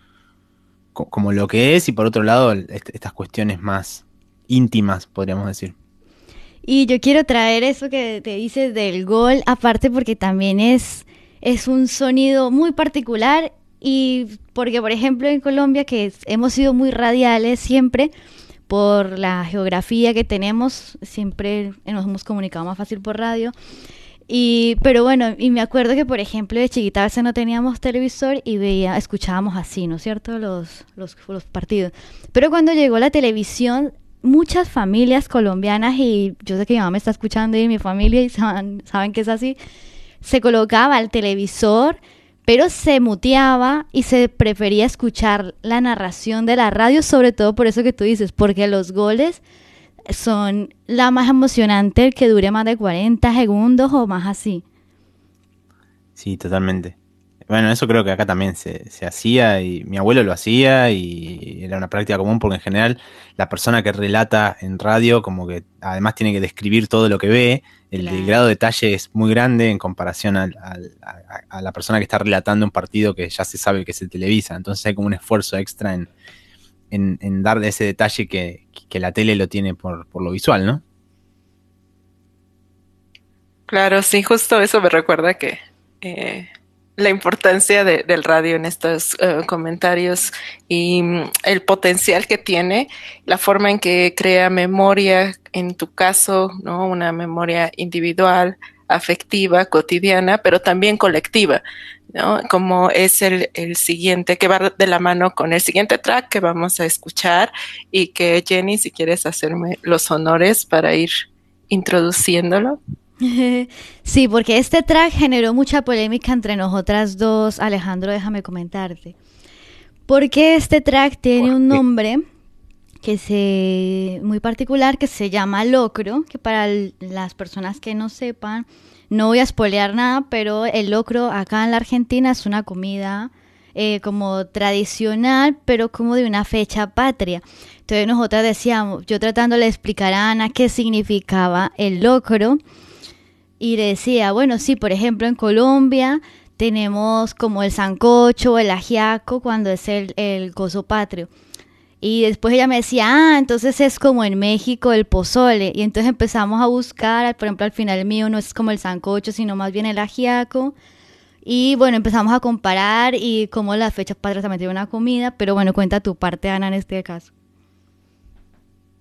como lo que es, y por otro lado, estas cuestiones más íntimas, podríamos decir. Y yo quiero traer eso que te dices del gol, aparte porque también es, es un sonido muy particular, y porque, por ejemplo, en Colombia, que hemos sido muy radiales siempre, por la geografía que tenemos, siempre nos hemos comunicado más fácil por radio. Y, pero bueno, y me acuerdo que, por ejemplo, de chiquita a veces no teníamos televisor y veía, escuchábamos así, ¿no es cierto?, los, los, los partidos. Pero cuando llegó la televisión, muchas familias colombianas, y yo sé que mi mamá me está escuchando y mi familia, y saben, saben que es así, se colocaba el televisor, pero se muteaba y se prefería escuchar la narración de la radio, sobre todo por eso que tú dices, porque los goles son la más emocionante, el que dure más de cuarenta segundos o más así. Sí, totalmente. Bueno, eso creo que acá también se, se hacía, y mi abuelo lo hacía, y era una práctica común, porque en general la persona que relata en radio como que además tiene que describir todo lo que ve. El, claro. el grado de detalle es muy grande en comparación al, al, a, a la persona que está relatando un partido que ya se sabe que se televisa. Entonces hay como un esfuerzo extra en, en, en darle ese detalle que, que la tele lo tiene por, por lo visual, ¿no? Claro, sí, justo eso me recuerda que eh, la importancia de, del radio en estos uh, comentarios, y um, el potencial que tiene, la forma en que crea memoria, en tu caso, ¿no? Una memoria individual, afectiva, cotidiana, pero también colectiva, ¿no? Como es el, el siguiente, que va de la mano con el siguiente track que vamos a escuchar, y que Jenny, si quieres hacerme los honores para ir introduciéndolo. Sí, porque este track generó mucha polémica entre nosotras dos. Alejandro, déjame comentarte. Porque este track tiene un nombre que se muy particular, que se llama locro, que para el, las personas que no sepan, no voy a spoilear nada, pero el locro acá en la Argentina es una comida eh, como tradicional, pero como de una fecha patria. Entonces nosotras decíamos, yo tratándole de explicar a Ana qué significaba el locro, y decía, bueno, sí, por ejemplo, en Colombia tenemos como el sancocho, el ajiaco, cuando es el, el gozo patrio. Y después ella me decía, ah, entonces es como en México el pozole. Y entonces empezamos a buscar, por ejemplo, al final el mío no es como el sancocho, sino más bien el ajiaco. Y bueno, empezamos a comparar, y como las fechas patrias también tienen una comida. Pero bueno, cuenta tu parte, Ana, en este caso.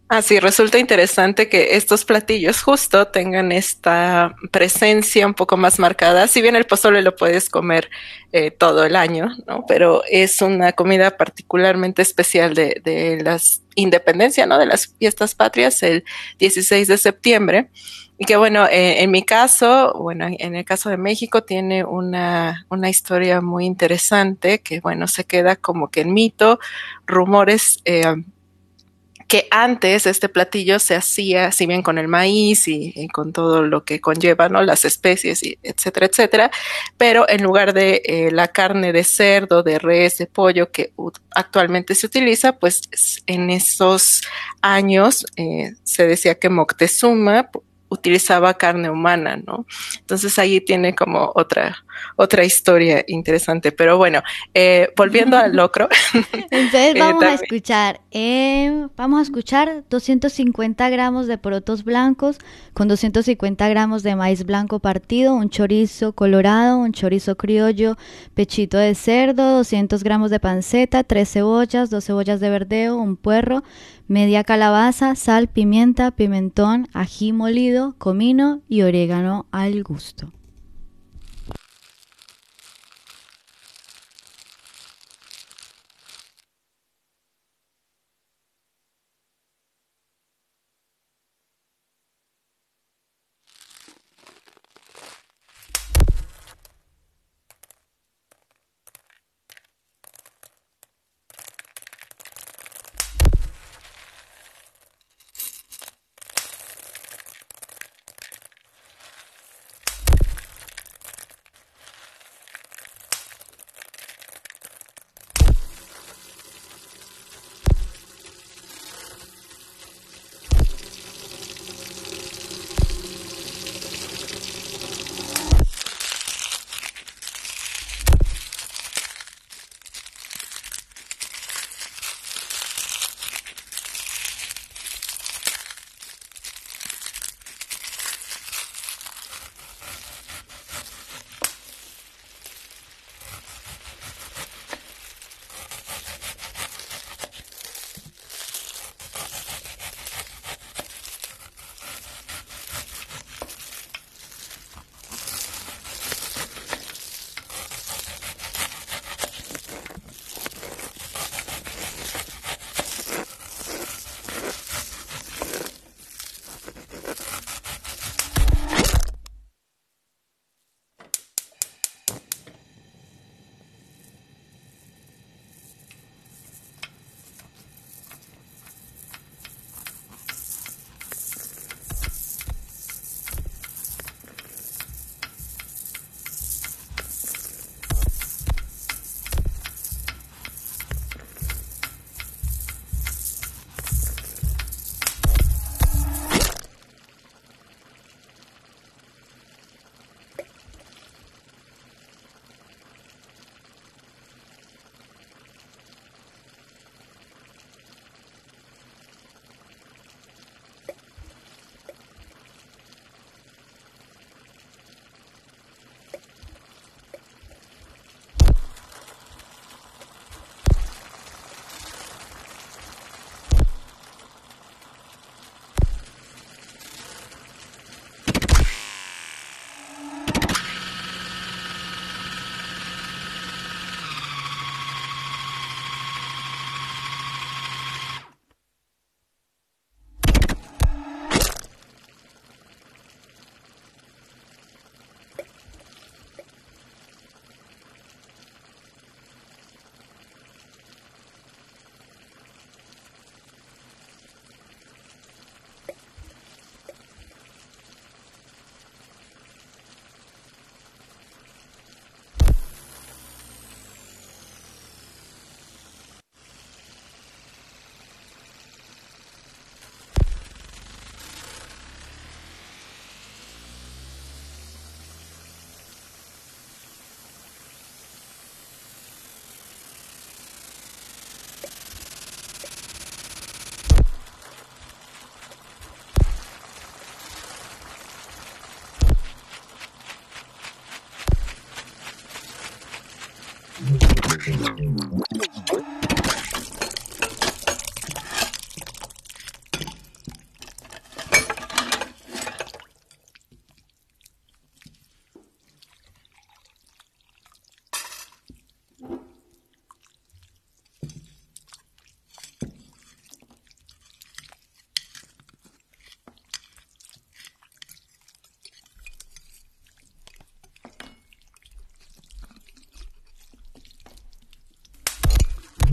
Ah, sí, resulta interesante que estos platillos justo tengan esta presencia un poco más marcada. Si bien el pozole lo puedes comer eh, todo el año, ¿no? Pero es una comida particularmente especial de, de las independencia, ¿no? De las fiestas patrias, el dieciséis de septiembre. Y que bueno, eh, en mi caso, bueno, en el caso de México tiene una, una historia muy interesante que, bueno, se queda como que en mito, rumores, eh, que antes este platillo se hacía, si bien con el maíz y, y con todo lo que conlleva, ¿no? Las especies, y etcétera, etcétera, pero en lugar de eh, la carne de cerdo, de res, de pollo que uh, actualmente se utiliza, pues en esos años eh, se decía que Moctezuma utilizaba carne humana, ¿no? Entonces ahí tiene como otra, otra historia interesante. Pero bueno, eh, volviendo al locro. Entonces eh, vamos a también, escuchar, eh, vamos a escuchar doscientos cincuenta gramos de porotos blancos con doscientos cincuenta gramos de maíz blanco partido, un chorizo colorado, un chorizo criollo, pechito de cerdo, doscientos gramos de panceta, tres cebollas, dos cebollas de verdeo, un puerro, media calabaza, sal, pimienta, pimentón, ají molido, comino y orégano al gusto.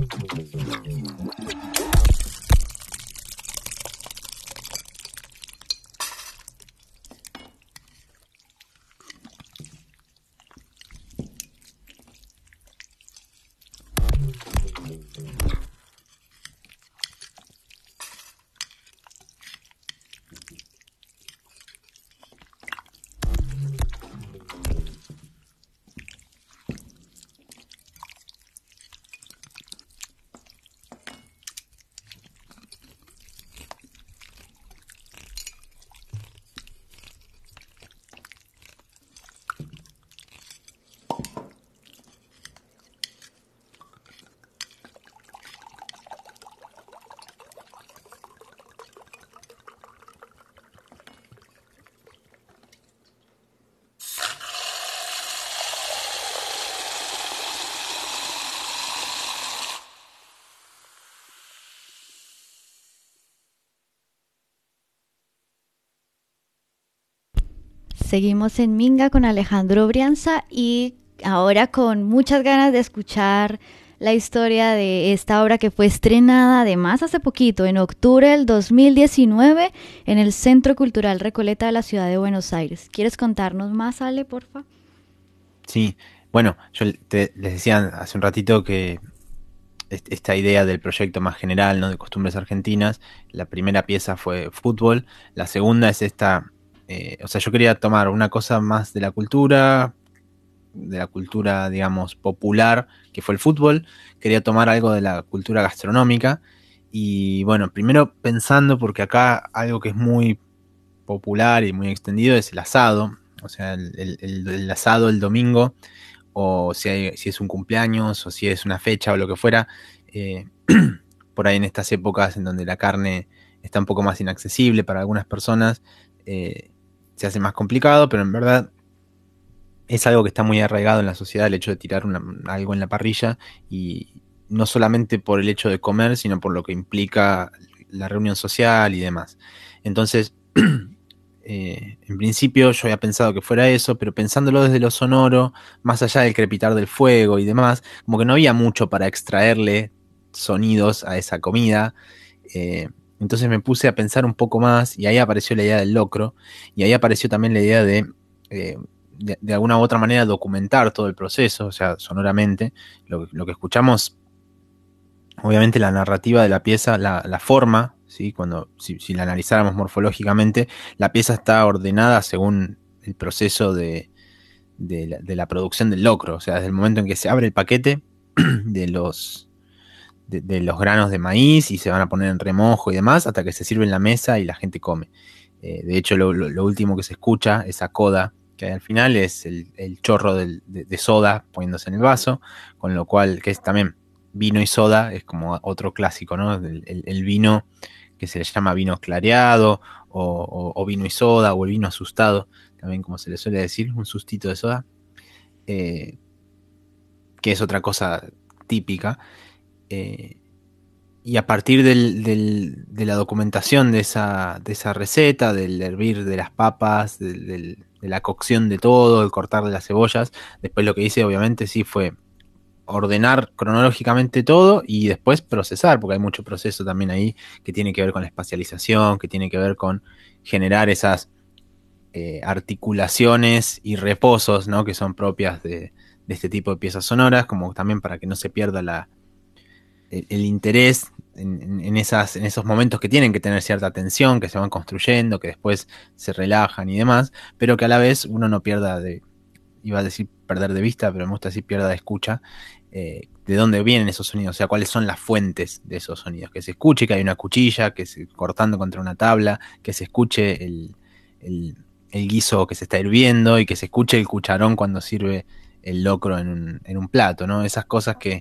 Seguimos en Minga con Alejandro Brianza y ahora con muchas ganas de escuchar la historia de esta obra que fue estrenada además hace poquito, en octubre del dos mil diecinueve, en el Centro Cultural Recoleta de la ciudad de Buenos Aires. ¿Quieres contarnos más, Ale, porfa? Sí, bueno, yo te, les decía hace un ratito que esta idea del proyecto más general, ¿no?, de costumbres argentinas, la primera pieza fue fútbol, la segunda es esta... Eh, o sea, yo quería tomar una cosa más de la cultura, de la cultura, digamos, popular, que fue el fútbol. Quería tomar algo de la cultura gastronómica. Y bueno, primero pensando, porque acá algo que es muy popular y muy extendido es el asado. O sea, el, el, el asado el domingo, o si, hay, si es un cumpleaños, o si es una fecha o lo que fuera. Eh, por ahí en estas épocas en donde la carne está un poco más inaccesible para algunas personas, eh, se hace más complicado, pero en verdad es algo que está muy arraigado en la sociedad, el hecho de tirar una, algo en la parrilla, y no solamente por el hecho de comer, sino por lo que implica la reunión social y demás. Entonces, eh, en principio yo había pensado que fuera eso, pero pensándolo desde lo sonoro, más allá del crepitar del fuego y demás, como que no había mucho para extraerle sonidos a esa comida. eh, Entonces me puse a pensar un poco más y ahí apareció la idea del locro, y ahí apareció también la idea de, eh, de, de alguna u otra manera documentar todo el proceso, o sea, sonoramente. Lo, lo que escuchamos, obviamente la narrativa de la pieza, la, la forma, ¿sí? Cuando, si, si la analizáramos morfológicamente, la pieza está ordenada según el proceso de, de, la, de la producción del locro, o sea, desde el momento en que se abre el paquete de los... De, de los granos de maíz y se van a poner en remojo y demás hasta que se sirve en la mesa y la gente come. Eh, de hecho, lo, lo, lo último que se escucha, esa coda que hay al final, es el, el chorro del, de, de soda poniéndose en el vaso, con lo cual, que es también vino y soda, es como otro clásico, ¿no? El, el, el vino que se le llama vino clareado o, o, o vino y soda, o el vino asustado, también como se le suele decir, un sustito de soda, eh, que es otra cosa típica. Eh, y a partir del, del, de la documentación de esa, de esa receta, del hervir de las papas, del, del, de la cocción de todo, el cortar de las cebollas, después lo que hice obviamente sí fue ordenar cronológicamente todo y después procesar, porque hay mucho proceso también ahí que tiene que ver con la espacialización, que tiene que ver con generar esas eh, articulaciones y reposos, ¿no?, que son propias de, de este tipo de piezas sonoras, como también para que no se pierda la El, el interés en, en, esas, en esos momentos que tienen que tener cierta tensión, que se van construyendo, que después se relajan y demás, pero que a la vez uno no pierda de, iba a decir perder de vista, pero me gusta decir pierda de escucha, eh, de dónde vienen esos sonidos, o sea, cuáles son las fuentes de esos sonidos, que se escuche que hay una cuchilla que se, cortando contra una tabla, que se escuche el, el, el guiso que se está hirviendo y que se escuche el cucharón cuando sirve el locro en un, en un plato, ¿no? Esas cosas que,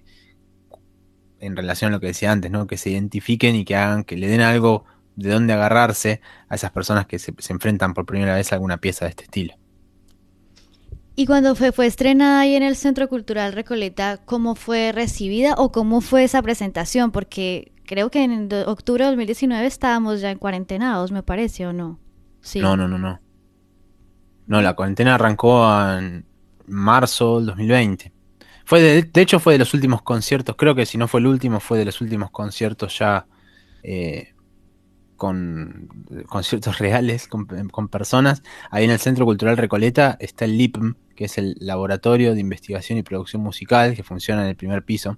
en relación a lo que decía antes, ¿no?, que se identifiquen y que hagan, que le den algo de dónde agarrarse a esas personas que se, se enfrentan por primera vez a alguna pieza de este estilo. Y cuando fue, fue estrenada ahí en el Centro Cultural Recoleta, ¿cómo fue recibida o cómo fue esa presentación? Porque creo que en octubre de dos mil diecinueve estábamos ya en cuarentenados, me parece, ¿o no? Sí. No, no, no, no. No, la cuarentena arrancó en marzo del dos mil veinte. Fue de, de hecho fue de los últimos conciertos, creo que si no fue el último, fue de los últimos conciertos ya eh, con conciertos reales, con, con personas. Ahí en el Centro Cultural Recoleta está el L I P M, que es el Laboratorio de Investigación y Producción Musical, que funciona en el primer piso,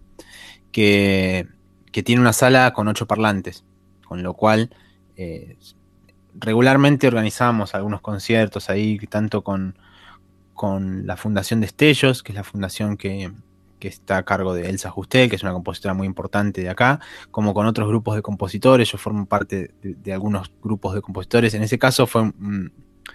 que, que tiene una sala con ocho parlantes, con lo cual eh, regularmente organizamos algunos conciertos ahí, tanto con, con la Fundación Destellos, que es la fundación que... que está a cargo de Elsa Justel, que es una compositora muy importante de acá, como con otros grupos de compositores. Yo formo parte de, de algunos grupos de compositores. En ese caso fue un,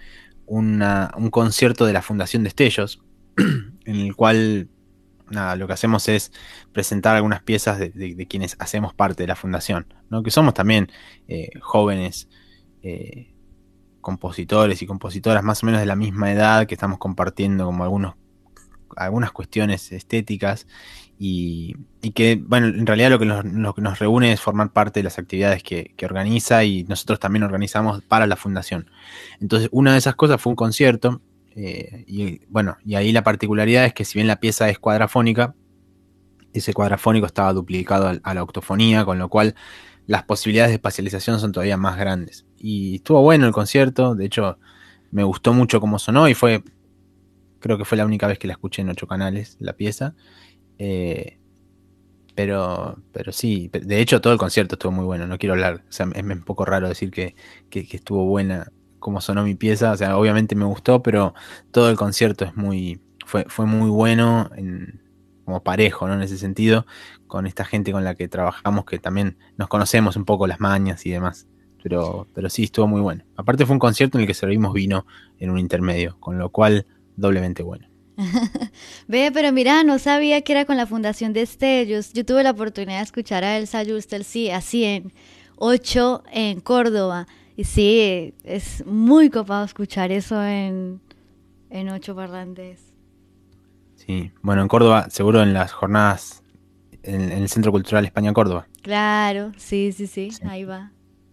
una, un concierto de la Fundación Destellos, en el cual nada, lo que hacemos es presentar algunas piezas de, de, de quienes hacemos parte de la fundación, ¿no? Que somos también eh, jóvenes eh, compositores y compositoras más o menos de la misma edad, que estamos compartiendo como algunos algunas cuestiones estéticas y, y que, bueno, en realidad lo que, nos, lo que nos reúne es formar parte de las actividades que, que organiza, y nosotros también organizamos para la fundación. Entonces, una de esas cosas fue un concierto, eh, y bueno, y ahí la particularidad es que si bien la pieza es cuadrafónica, ese cuadrafónico estaba duplicado a, a la octofonía, con lo cual las posibilidades de espacialización son todavía más grandes. Y estuvo bueno el concierto, de hecho, me gustó mucho cómo sonó, y fue... creo que fue la única vez que la escuché en ocho canales, la pieza. Eh, pero, pero sí, de hecho todo el concierto estuvo muy bueno, no quiero hablar, o sea, es un poco raro decir que, que, que estuvo buena como sonó mi pieza, o sea, obviamente me gustó, pero todo el concierto es muy, fue, fue muy bueno, en, como parejo, ¿no? En ese sentido, con esta gente con la que trabajamos, que también nos conocemos un poco las mañas y demás. Pero, pero sí, estuvo muy bueno. Aparte fue un concierto en el que servimos vino en un intermedio, con lo cual... doblemente bueno. Ve, pero mira, no sabía que era con la Fundación Destellos. Yo tuve la oportunidad de escuchar a Elsa Justel, sí, así en ocho en Córdoba. Y sí, es muy copado escuchar eso en, en ocho parlantes. Sí, bueno, en Córdoba, seguro en las jornadas, en, en el Centro Cultural España Córdoba. Claro, sí, sí, sí, sí. Ahí va.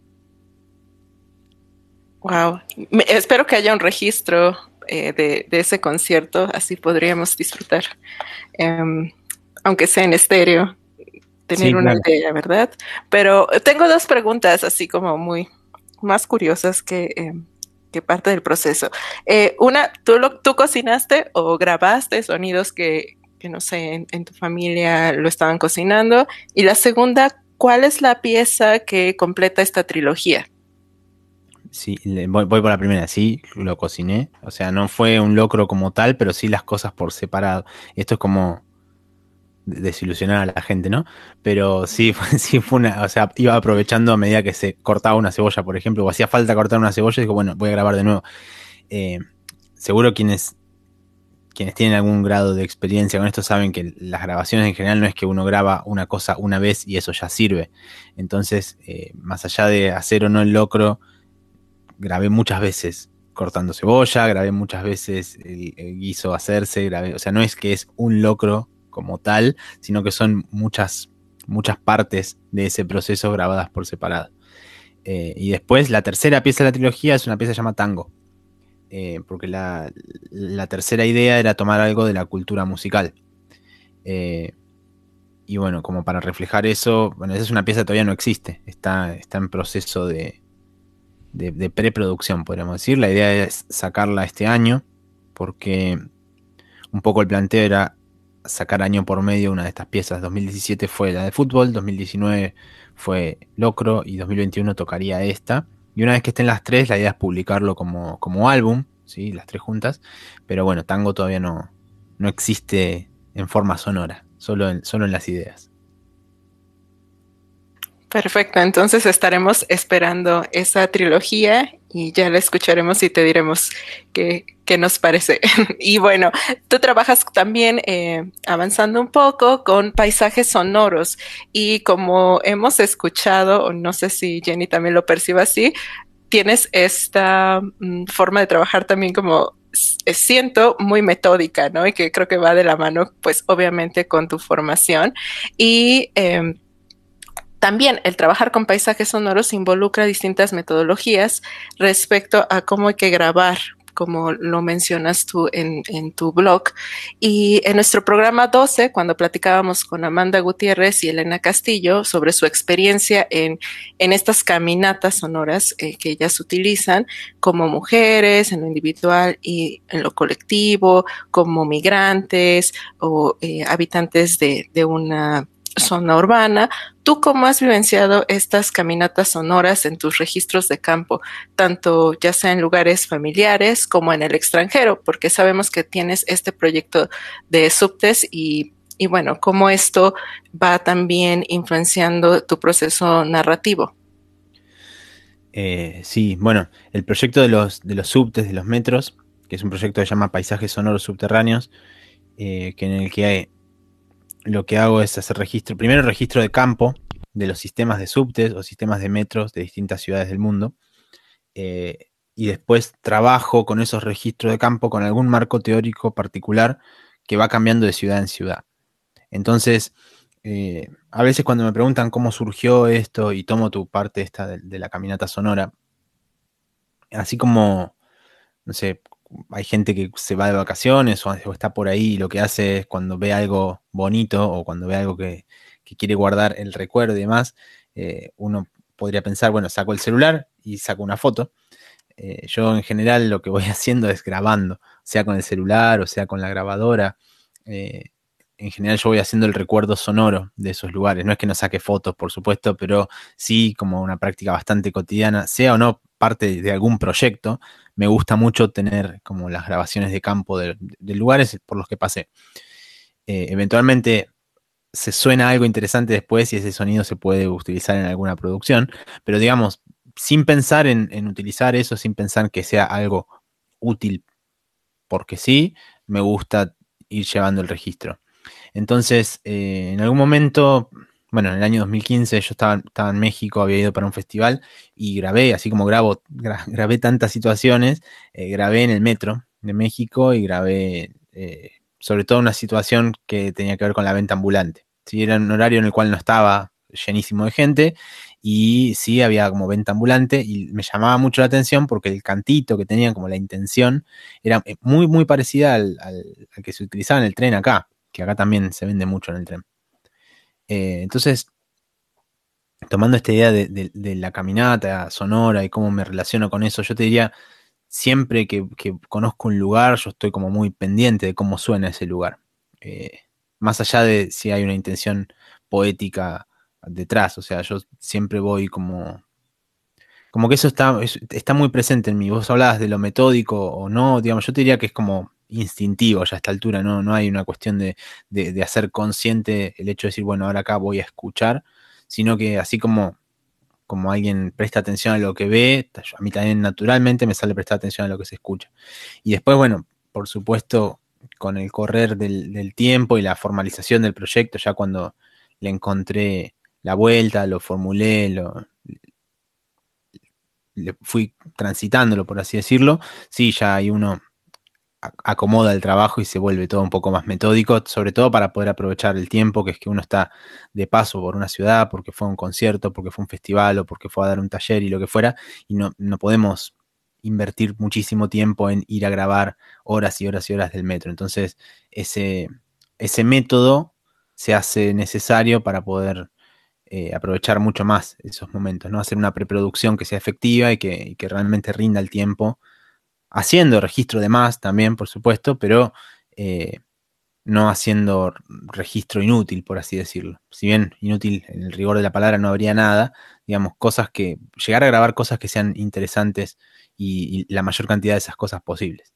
Wow, Me, espero que haya un registro eh, de, de ese concierto, así podríamos disfrutar, um, aunque sea en estéreo, tener sí, una claro. idea, ¿verdad? Pero tengo dos preguntas así como muy más curiosas que, eh, que parte del proceso. Eh, una, ¿tú, lo, ¿tú cocinaste o grabaste sonidos que, que no sé, en, en tu familia lo estaban cocinando? Y la segunda, ¿cuál es la pieza que completa esta trilogía? Sí, voy, voy por la primera, sí, lo cociné, o sea, no fue un locro como tal, pero sí las cosas por separado. Esto es como desilusionar a la gente, ¿no? Pero sí, sí fue una, o sea, iba aprovechando a medida que se cortaba una cebolla, por ejemplo, o hacía falta cortar una cebolla, y digo, bueno, voy a grabar de nuevo. Eh, seguro quienes, quienes tienen algún grado de experiencia con esto saben que las grabaciones en general no es que uno graba una cosa una vez y eso ya sirve. Entonces, eh, más allá de hacer o no el locro, grabé muchas veces cortando cebolla, grabé muchas veces el, el guiso hacerse, grabé, o sea, no es que es un locro como tal, sino que son muchas, muchas partes de ese proceso grabadas por separado. Eh, y después la tercera pieza de la trilogía es una pieza que se llama Tango, eh, porque la, la tercera idea era tomar algo de la cultura musical. Eh, y bueno, como para reflejar eso, bueno, esa es una pieza que todavía no existe, está, está en proceso de De, de preproducción, podríamos decir. La idea es sacarla este año, porque un poco el planteo era sacar año por medio una de estas piezas. dos mil diecisiete fue la de fútbol, dos mil diecinueve fue locro y dos mil veintiuno tocaría esta. Y una vez que estén las tres, la idea es publicarlo como, como álbum, ¿sí? Las tres juntas. Pero bueno, Tango todavía no, no existe en forma sonora, solo en, solo en las ideas. Perfecto, entonces estaremos esperando esa trilogía y ya la escucharemos y te diremos qué, qué nos parece. Y bueno, tú trabajas también eh, avanzando un poco con paisajes sonoros y como hemos escuchado, o no sé si Jenny también lo percibe así, tienes esta mm, forma de trabajar también como siento muy metódica, ¿no? Y que creo que va de la mano, pues obviamente con tu formación y eh, también el trabajar con paisajes sonoros involucra distintas metodologías respecto a cómo hay que grabar como lo mencionas tú en, en tu blog. Y en nuestro programa doce, cuando platicábamos con Amanda Gutiérrez y Elena Castillo sobre su experiencia en, en estas caminatas sonoras eh, que ellas utilizan como mujeres, en lo individual y en lo colectivo, como migrantes o eh, habitantes de, de una zona urbana. ¿Tú cómo has vivenciado estas caminatas sonoras en tus registros de campo, tanto ya sea en lugares familiares como en el extranjero? Porque sabemos que tienes este proyecto de subtes y, y bueno, cómo esto va también influenciando tu proceso narrativo. Eh, sí, bueno, el proyecto de los, de los subtes, de los metros, que es un proyecto que se llama Paisajes Sonoros Subterráneos, eh, que en el que hay, lo que hago es hacer registro, primero registro de campo de los sistemas de subtes o sistemas de metros de distintas ciudades del mundo, eh, y después trabajo con esos registros de campo con algún marco teórico particular que va cambiando de ciudad en ciudad. Entonces, eh, a veces cuando me preguntan cómo surgió esto y tomo tu parte esta de, de la caminata sonora, así como, no sé, hay gente que se va de vacaciones o, o está por ahí y lo que hace es cuando ve algo bonito o cuando ve algo que, que quiere guardar el recuerdo y demás, eh, uno podría pensar, bueno, saco el celular y saco una foto. Eh, yo en general lo que voy haciendo es grabando, sea con el celular o sea con la grabadora. Eh, en general yo voy haciendo el recuerdo sonoro de esos lugares. No es que no saque fotos, por supuesto, pero sí como una práctica bastante cotidiana, sea o no parte de algún proyecto. Me gusta mucho tener como las grabaciones de campo de, de lugares por los que pasé. Eh, eventualmente se suena algo interesante después y ese sonido se puede utilizar en alguna producción, pero digamos, sin pensar en, en utilizar eso, sin pensar que sea algo útil porque sí, me gusta ir llevando el registro. Entonces, eh, en algún momento, bueno, en el año dos mil quince yo estaba, estaba en México, había ido para un festival y grabé, así como grabo, gra grabé tantas situaciones, eh, grabé en el metro de México y grabé eh, sobre todo una situación que tenía que ver con la venta ambulante. ¿Sí? Era un horario en el cual no estaba llenísimo de gente y sí había como venta ambulante y me llamaba mucho la atención porque el cantito que tenían, como la intención, era muy, muy parecida al, al, al que se utilizaba en el tren acá, que acá también se vende mucho en el tren. Eh, entonces, tomando esta idea de, de, de la caminata sonora y cómo me relaciono con eso, yo te diría, siempre que, que conozco un lugar, yo estoy como muy pendiente de cómo suena ese lugar. Eh, más allá de si hay una intención poética detrás, o sea, yo siempre voy como... Como que eso está, está muy presente en mí. Vos hablabas de lo metódico o no, digamos, yo te diría que es como instintivo ya a esta altura, no, no hay una cuestión de, de, de hacer consciente el hecho de decir, bueno, ahora acá voy a escuchar, sino que así como, como alguien presta atención a lo que ve, a mí también naturalmente me sale prestar atención a lo que se escucha. Y después, bueno, por supuesto, con el correr del, del tiempo y la formalización del proyecto, ya cuando le encontré la vuelta, lo formulé, lo... fui transitándolo, por así decirlo, sí, ya hay uno acomoda el trabajo y se vuelve todo un poco más metódico, sobre todo para poder aprovechar el tiempo, que es que uno está de paso por una ciudad, porque fue a un concierto, porque fue a un festival o porque fue a dar un taller y lo que fuera, y no, no podemos invertir muchísimo tiempo en ir a grabar horas y horas y horas del metro. Entonces, ese, ese método se hace necesario para poder Eh, aprovechar mucho más esos momentos, ¿no? Hacer una preproducción que sea efectiva y que, y que realmente rinda el tiempo, haciendo registro de más también, por supuesto, pero eh, no haciendo registro inútil, por así decirlo. Si bien inútil en el rigor de la palabra no habría nada, digamos, cosas que, llegar a grabar cosas que sean interesantes y, y la mayor cantidad de esas cosas posibles.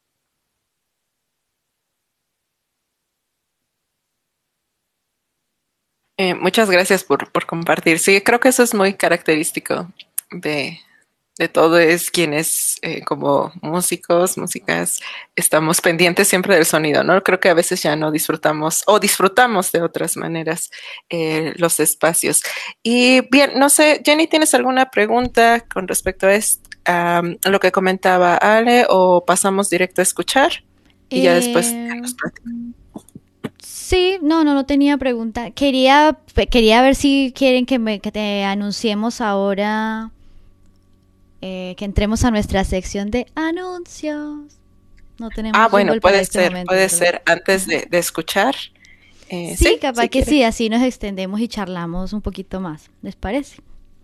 Eh, muchas gracias por, por compartir. Sí, creo que eso es muy característico de, de todos quienes eh, como músicos, músicas, estamos pendientes siempre del sonido, ¿no? Creo que a veces ya no disfrutamos o disfrutamos de otras maneras eh, los espacios. Y bien, no sé, Jenny, ¿tienes alguna pregunta con respecto a, esto, a lo que comentaba Ale o pasamos directo a escuchar y eh... ya después nos platicamos? Sí, no, no, no tenía pregunta. Quería, quería ver si quieren que, me, que te anunciemos ahora, eh, que entremos a nuestra sección de anuncios. No tenemos Ah, bueno, jingle para puede este ser, momento, puede perdón. ser antes de, de escuchar. Eh, Sí, ¿sí? capaz que Antes sí. de, de, de, de escuchar. Eh, Sí, sí, capaz si que quiere. sí, así nos extendemos y charlamos un poquito más, ¿les parece?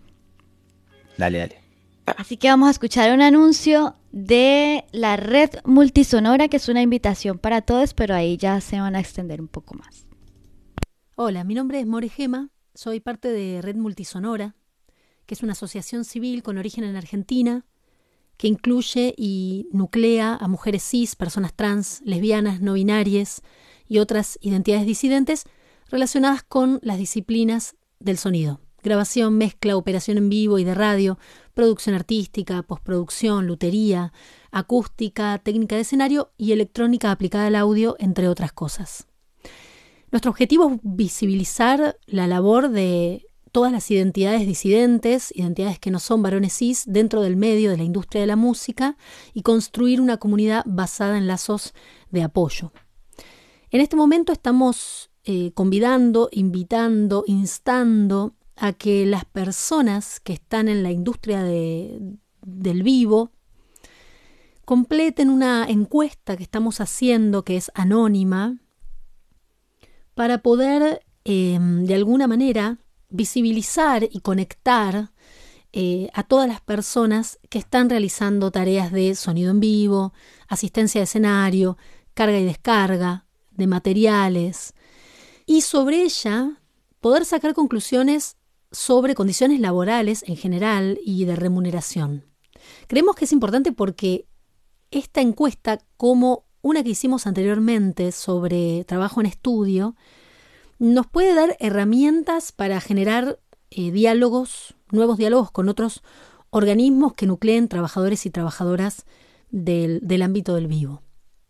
Dale, dale. Así que vamos a escuchar un anuncio de la red multisonora, que es una invitación para todos, pero ahí ya se van a extender un poco más. Hola, mi nombre es More Gema, soy parte de Red Multisonora, que es una asociación civil con origen en Argentina, que incluye y nuclea a mujeres cis, personas trans, lesbianas, no binarias y otras identidades disidentes relacionadas con las disciplinas del sonido. Grabación, mezcla, operación en vivo y de radio, producción artística, postproducción, lutería, acústica, técnica de escenario y electrónica aplicada al audio, entre otras cosas. Nuestro objetivo es visibilizar la labor de todas las identidades disidentes, identidades que no son varones cis, dentro del medio de la industria de la música y construir una comunidad basada en lazos de apoyo. En este momento estamos eh, convidando, invitando, instando a que las personas que están en la industria de, del vivo completen una encuesta que estamos haciendo, que es anónima, para poder eh, de alguna manera visibilizar y conectar eh, a todas las personas que están realizando tareas de sonido en vivo, asistencia de escenario, carga y descarga de materiales, y sobre ella poder sacar conclusiones sobre condiciones laborales en general y de remuneración. Creemos que es importante porque esta encuesta, como una que hicimos anteriormente sobre trabajo en estudio, nos puede dar herramientas para generar eh, diálogos, nuevos diálogos con otros organismos que nucleen trabajadores y trabajadoras del, del ámbito del vivo.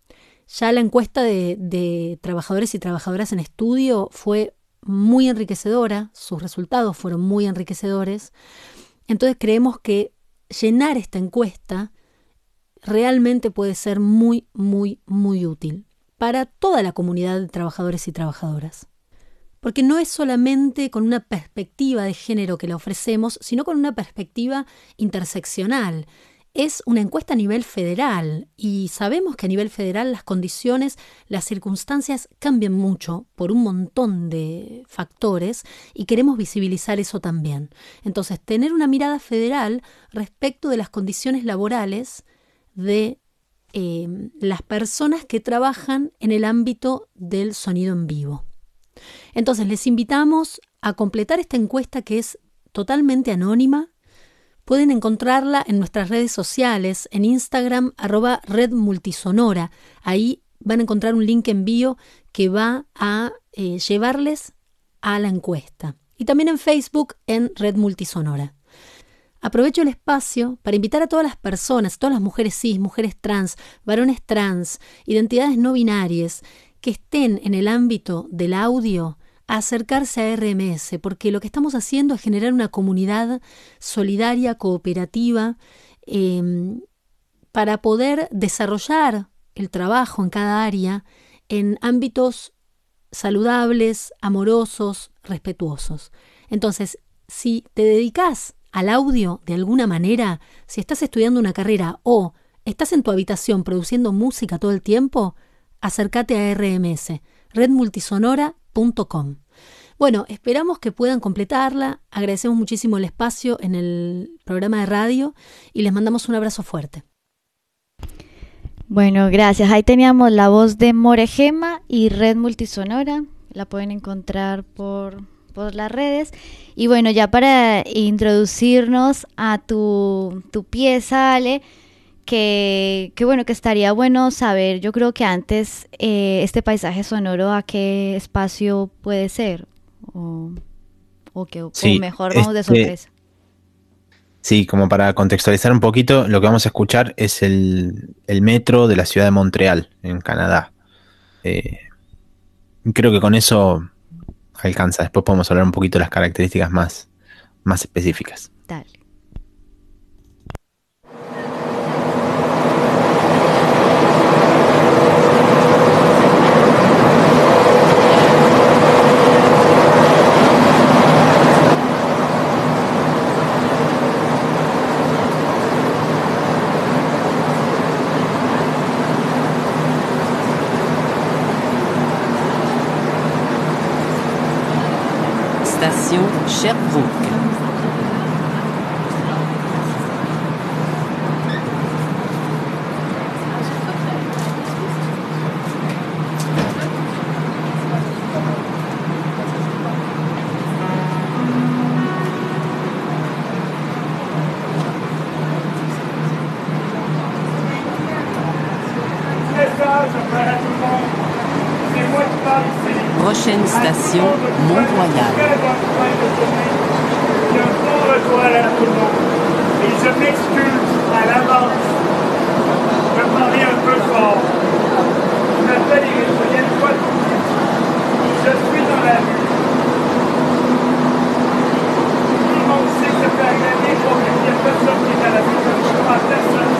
Ya la encuesta de, de trabajadores y trabajadoras en estudio fue muy enriquecedora, sus resultados fueron muy enriquecedores, entonces creemos que llenar esta encuesta realmente puede ser muy, muy, muy útil para toda la comunidad de trabajadores y trabajadoras. Porque no es solamente con una perspectiva de género que la ofrecemos, sino con una perspectiva interseccional. Es una encuesta a nivel federal y sabemos que a nivel federal las condiciones, las circunstancias cambian mucho por un montón de factores y queremos visibilizar eso también. Entonces, tener una mirada federal respecto de las condiciones laborales de eh, las personas que trabajan en el ámbito del sonido en vivo. Entonces, les invitamos a completar esta encuesta que es totalmente anónima. Pueden encontrarla en nuestras redes sociales, en Instagram, arroba Red Multisonora. Ahí van a encontrar un link en bio que va a eh, llevarles a la encuesta. Y también en Facebook, en Red Multisonora. Aprovecho el espacio para invitar a todas las personas, todas las mujeres cis, mujeres trans, varones trans, identidades no binarias, que estén en el ámbito del audio, a acercarse a R M S, porque lo que estamos haciendo es generar una comunidad solidaria, cooperativa, eh, para poder desarrollar el trabajo en cada área en ámbitos saludables, amorosos, respetuosos. Entonces, si te dedicas al audio de alguna manera, si estás estudiando una carrera o estás en tu habitación produciendo música todo el tiempo, acércate a R M S, red multisonora punto com. Bueno, esperamos que puedan completarla, agradecemos muchísimo el espacio en el programa de radio y les mandamos un abrazo fuerte. Bueno, gracias. Ahí teníamos la voz de More Gema y Red Multisonora, la pueden encontrar por, por las redes. Y bueno, ya para introducirnos a tu, tu pieza, Ale, Que, que bueno, que estaría bueno saber, yo creo que antes eh, este paisaje sonoro, ¿a qué espacio puede ser? O, o, que, sí, o mejor vamos este, de sorpresa. Sí, como para contextualizar un poquito, lo que vamos a escuchar es el, el metro de la ciudad de Montreal, en Canadá. Eh, creo que con eso alcanza. Después podemos hablar un poquito de las características más, más específicas. Dale. Station Sherbrooke. Prochaine station, Mont-Royal. Et je m'excuse à l'avance de parler un peu fort. Je m'appelle Éric Poitou. Je suis dans la rue. Tout le monde sait que ça peut aggraver pour qu'il y ait personne qui est à la rue. Je ne crois pas personne.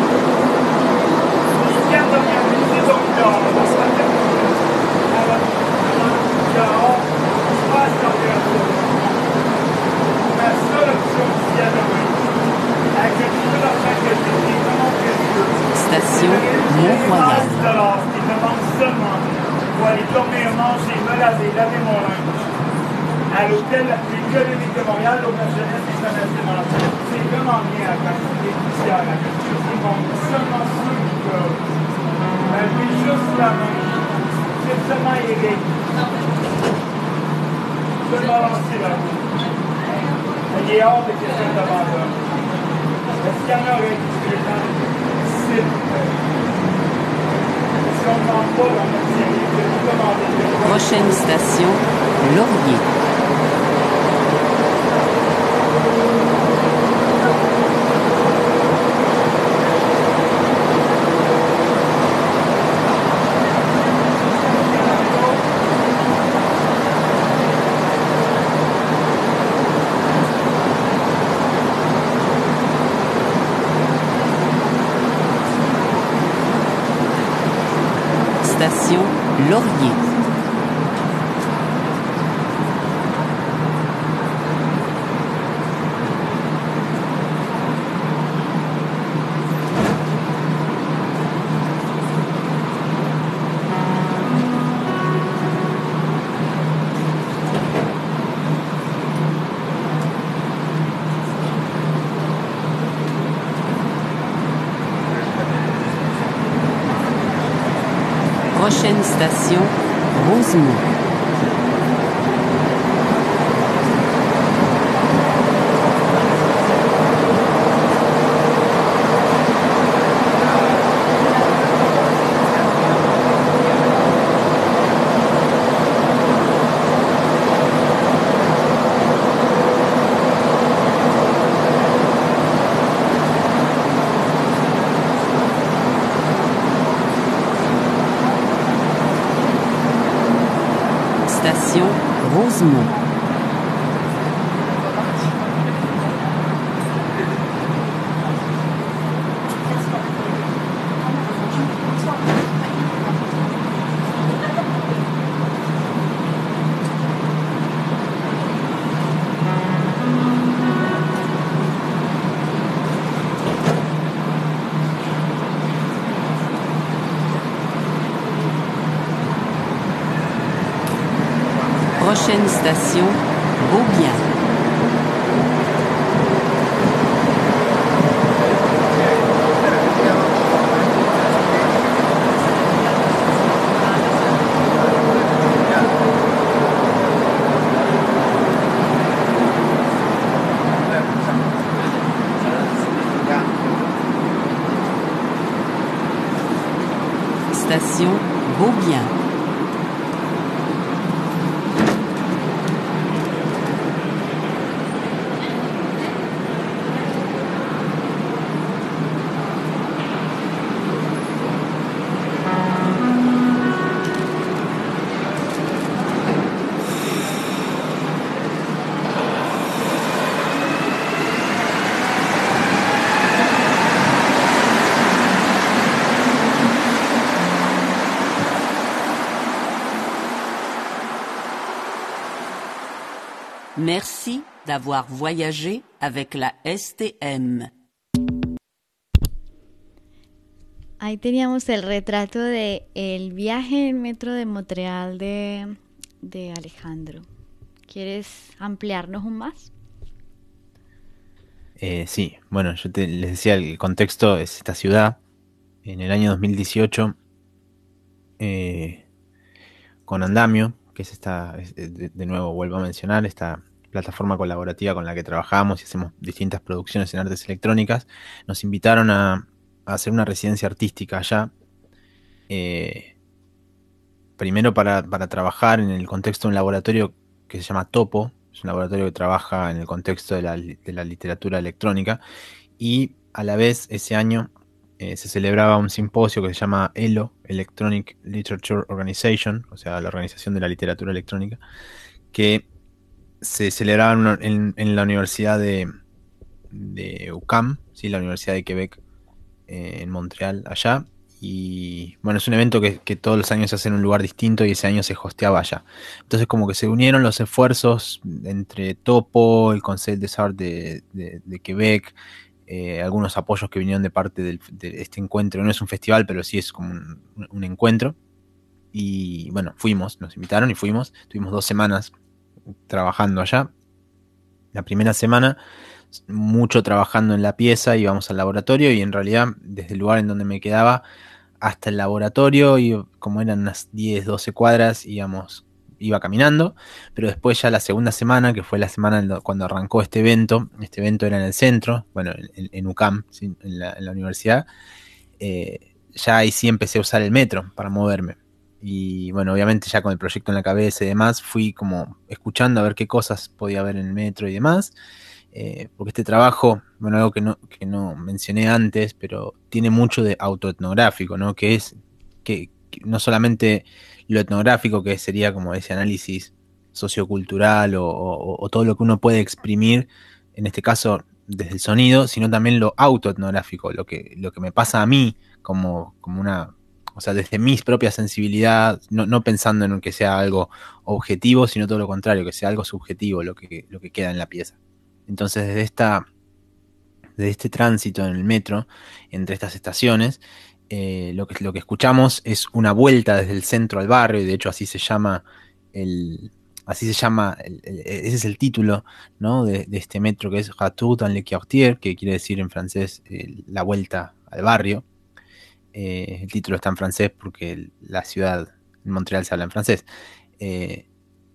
Il y a dans la rue, c'est donc dehors. On va se faire alors, dehors, on se passe dans le rue. La seule option qu'il y a dans la rue, avec tout l'argent que j'ai, c'est vraiment précieux. Station Mont-Royal. Je demande seulement pour aller dormir, manger, me laver, laver mon linge. À l'hôtel économique de Montréal, l'hôtel jeunesse international. C'est vraiment bien à participer ici à la culture. C'est bon, seulement ceux qui peuvent. Ben oui, juste la main. C'est seulement Eric. Je vais balancer la roue. Il est hors de question d'abandon. Est-ce qu'il y en a avec les gens? S'il vous plaît. Si on ne demande pas dans notre série, je vais vous demander. Prochaine station, Laurier. Station Laurier. Prochaine station, Rosemont. Station Rosemont. Prochaine station, Beaubien. Station Beaubien. Merci d'avoir voyagé avec la S T M. Ahí teníamos el retrato de el viaje en metro de Montreal de, de Alejandro, ¿Quieres ampliarnos un más? Eh, sí, bueno, yo te, les decía, el contexto es esta ciudad. En el año dos mil dieciocho, eh, con Andamio, que es esta, es, de, de nuevo vuelvo a mencionar, esta plataforma colaborativa con la que trabajamos y hacemos distintas producciones en artes electrónicas, nos invitaron a, a hacer una residencia artística allá. Eh, primero para, para trabajar en el contexto de un laboratorio que se llama Topo. Es un laboratorio que trabaja en el contexto de la, de la literatura electrónica, y a la vez ese año eh, se celebraba un simposio que se llama ELO, Electronic Literature Organization, o sea, la Organización de la Literatura Electrónica, que se celebraba en, en, en la Universidad de, de U C A M, ¿sí? La Universidad de Quebec, eh, en Montreal, allá. Y bueno, es un evento que, que todos los años se hace en un lugar distinto, y ese año se hosteaba allá. Entonces como que se unieron los esfuerzos entre Topo, el Conseil des Arts de, de, de Quebec, eh, algunos apoyos que vinieron de parte del, de este encuentro. No es un festival, pero sí es como un, un encuentro. Y bueno, fuimos, nos invitaron y fuimos. Tuvimos dos semanas trabajando allá. La primera semana mucho trabajando en la pieza, íbamos al laboratorio, y en realidad desde el lugar en donde me quedaba hasta el laboratorio, y como eran unas diez, doce cuadras, íbamos, iba caminando. Pero después ya la segunda semana, que fue la semana cuando arrancó este evento, este evento era en el centro, bueno, en, en U C A M, ¿sí? en, la, en la universidad, eh, ya ahí sí empecé a usar el metro para moverme. Y bueno, obviamente ya con el proyecto en la cabeza y demás, fui como escuchando a ver qué cosas podía haber en el metro y demás. Eh, porque este trabajo, bueno, algo que no, que no mencioné antes, pero tiene mucho de autoetnográfico, ¿no? Que es que, que no solamente lo etnográfico, que sería como ese análisis sociocultural o, o, o todo lo que uno puede exprimir, en este caso desde el sonido, sino también lo autoetnográfico, lo que, lo que me pasa a mí como, como una, o sea, desde mi propia sensibilidad, no, no pensando en que sea algo objetivo, sino todo lo contrario, que sea algo subjetivo lo que, lo que queda en la pieza. Entonces, desde esta, desde este tránsito en el metro, entre estas estaciones, eh, lo que, lo que escuchamos es una vuelta desde el centro al barrio, y de hecho así se llama el, así se llama, el, el, ese es el título, ¿no? de, de este metro, que es Retour dans le quartier, que quiere decir en francés eh, la vuelta al barrio. Eh, el título está en francés porque la ciudad, en Montreal, se habla en francés. Eh,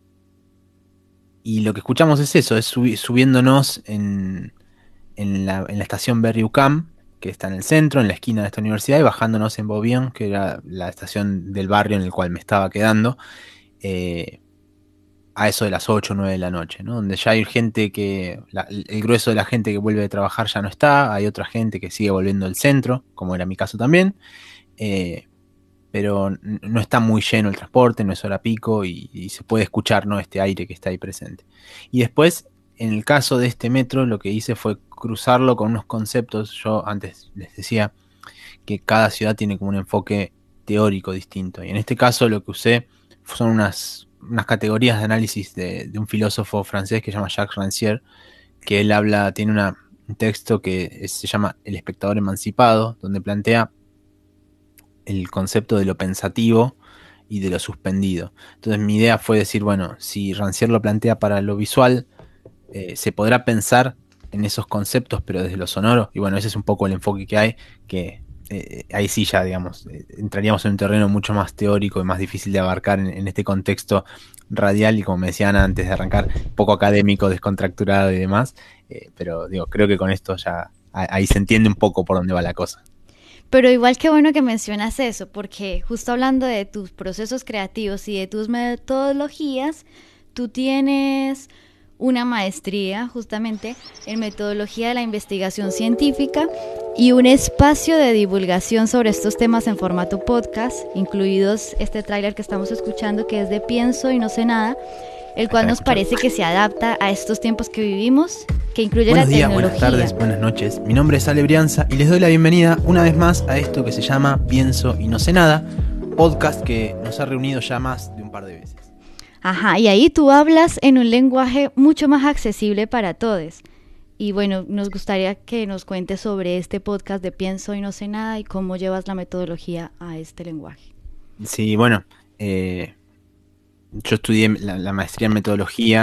Y lo que escuchamos es eso, es subi- subiéndonos en, en, la, en la estación Berry-U Q A M, que está en el centro, en la esquina de esta universidad, y bajándonos en Beaubien, que era la estación del barrio en el cual me estaba quedando, eh, a eso de las ocho o nueve de la noche, ¿no? Donde ya hay gente que, la, el grueso de la gente que vuelve de trabajar ya no está, hay otra gente que sigue volviendo al centro, como era mi caso también, eh, pero no está muy lleno el transporte, no es hora pico, y, y se puede escuchar, ¿no? Este aire que está ahí presente. Y después, en el caso de este metro, lo que hice fue cruzarlo con unos conceptos. Yo antes les decía que cada ciudad tiene como un enfoque teórico distinto, y en este caso lo que usé son unas, unas categorías de análisis de, de un filósofo francés que se llama Jacques Rancière, que él habla, tiene una, un texto que es, se llama El espectador emancipado, donde plantea el concepto de lo pensativo y de lo suspendido. Entonces mi idea fue decir, bueno, si Rancière lo plantea para lo visual, eh, se podrá pensar en esos conceptos, pero desde lo sonoro. Y bueno, ese es un poco el enfoque que hay, que eh, ahí sí ya, digamos, eh, entraríamos en un terreno mucho más teórico y más difícil de abarcar en, en este contexto radial, y como me decían antes de arrancar, poco académico, descontracturado y demás. Eh, pero digo, creo que con esto ya ahí se entiende un poco por dónde va la cosa. Pero igual qué bueno que mencionas eso, porque justo hablando de tus procesos creativos y de tus metodologías, tú tienes una maestría justamente en metodología de la investigación científica y un espacio de divulgación sobre estos temas en formato podcast, incluidos este tráiler que estamos escuchando, que es de Pienso y no sé nada, el cual nos parece que se adapta a estos tiempos que vivimos, que incluye Buenos la días, tecnología. buenas tardes, buenas noches. Mi nombre es Ale Brianza y les doy la bienvenida una vez más a esto que se llama Pienso y no sé nada, podcast que nos ha reunido ya más de un par de veces. Ajá, y ahí tú hablas en un lenguaje mucho más accesible para todos. Y bueno, nos gustaría que nos cuentes sobre este podcast de Pienso y no sé nada y cómo llevas la metodología a este lenguaje. Sí, bueno, eh, yo estudié la, la maestría en metodología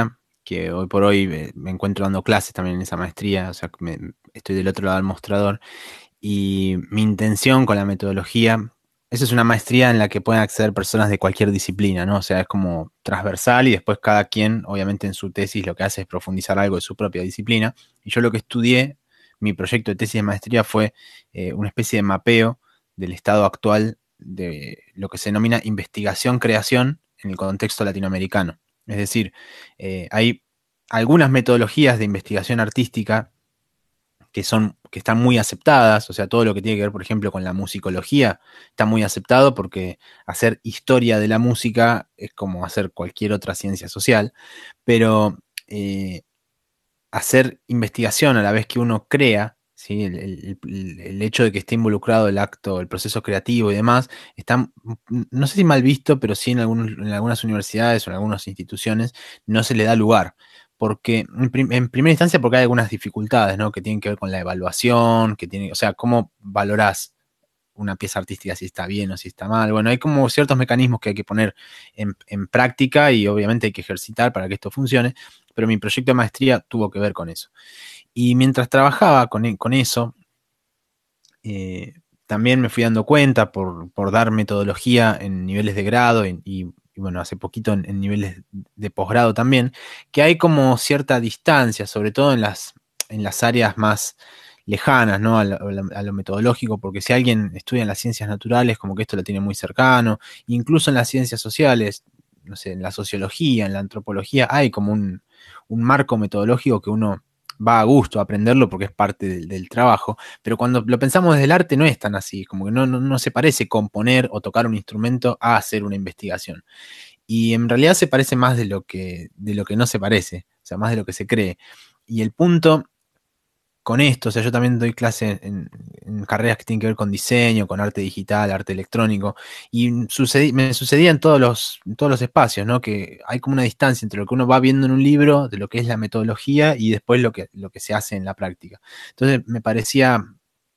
que hoy por hoy me, me encuentro dando clases también en esa maestría, o sea, me, estoy del otro lado del mostrador, y mi intención con la metodología, esa es una maestría en la que pueden acceder personas de cualquier disciplina, ¿no? O sea, es como transversal y después cada quien, obviamente en su tesis, lo que hace es profundizar algo de su propia disciplina, y yo lo que estudié, mi proyecto de tesis de maestría fue eh, una especie de mapeo del estado actual de lo que se denomina investigación-creación en el contexto latinoamericano. Es decir, eh, hay algunas metodologías de investigación artística que son, que están muy aceptadas, o sea, todo lo que tiene que ver, por ejemplo, con la musicología, está muy aceptado porque hacer historia de la música es como hacer cualquier otra ciencia social, pero eh, hacer investigación a la vez que uno crea, ¿sí? el, el, el hecho de que esté involucrado el acto, el proceso creativo y demás, está, no sé si mal visto, pero sí en, algún, en algunas universidades o en algunas instituciones no se le da lugar. Porque en, prim en primera instancia porque hay algunas dificultades, ¿no? Que tienen que ver con la evaluación, que tiene, o sea, cómo valorás una pieza artística, si está bien o si está mal. Bueno, hay como ciertos mecanismos que hay que poner en, en práctica y obviamente hay que ejercitar para que esto funcione, pero mi proyecto de maestría tuvo que ver con eso. Y mientras trabajaba con, con eso, eh, también me fui dando cuenta por, por dar metodología en niveles de grado y, y, y bueno, hace poquito en, en niveles de posgrado también, que hay como cierta distancia, sobre todo en las, en las áreas más lejanas, ¿no? A lo, a lo metodológico, porque si alguien estudia en las ciencias naturales, como que esto lo tiene muy cercano, incluso en las ciencias sociales, no sé, en la sociología, en la antropología, hay como un, un marco metodológico que uno va a gusto a aprenderlo porque es parte del, del trabajo, pero cuando lo pensamos desde el arte no es tan así, como que no, no, no se parece componer o tocar un instrumento a hacer una investigación. Y en realidad se parece más de lo que, de lo que no se parece, o sea, más de lo que se cree. Y el punto con esto, o sea, yo también doy clase en, en carreras que tienen que ver con diseño, con arte digital, arte electrónico, y sucedí, me sucedía en todos los, en todos los espacios, ¿no? Que hay como una distancia entre lo que uno va viendo en un libro, de lo que es la metodología, y después lo que, lo que se hace en la práctica. Entonces me parecía,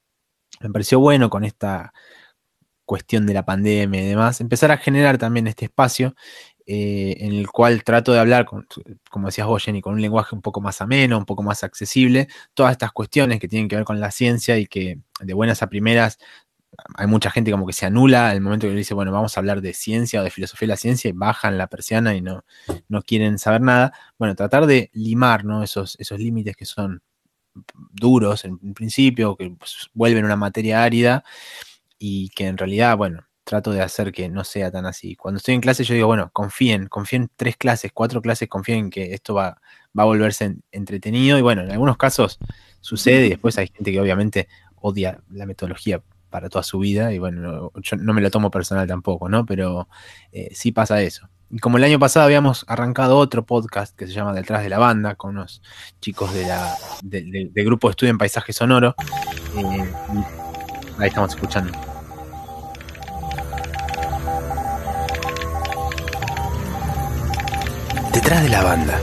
me pareció bueno con esta cuestión de la pandemia y demás, empezar a generar también este espacio eh, en el cual trato de hablar, con, como decías vos, Jenny, con un lenguaje un poco más ameno, un poco más accesible, todas estas cuestiones que tienen que ver con la ciencia y que de buenas a primeras hay mucha gente como que se anula al momento que le dice, bueno, vamos a hablar de ciencia o de filosofía de la ciencia y bajan la persiana y no, no quieren saber nada. Bueno, tratar de limar, ¿no? esos, esos límites que son duros en, en principio, que pues, vuelven una materia árida y que en realidad, bueno, trato de hacer que no sea tan así. Cuando estoy en clase yo digo, bueno, confíen, confíen tres clases, cuatro clases, confíen que esto va, va a volverse en, entretenido y bueno, en algunos casos sucede y después hay gente que obviamente odia la metodología para toda su vida y bueno, no, yo no me lo tomo personal tampoco, ¿no? Pero eh, sí pasa eso. Y como el año pasado habíamos arrancado otro podcast que se llama Detrás de la Banda con unos chicos de la, de, de, del grupo de estudio en paisaje sonoro, eh, ahí estamos escuchando. Detrás de la banda.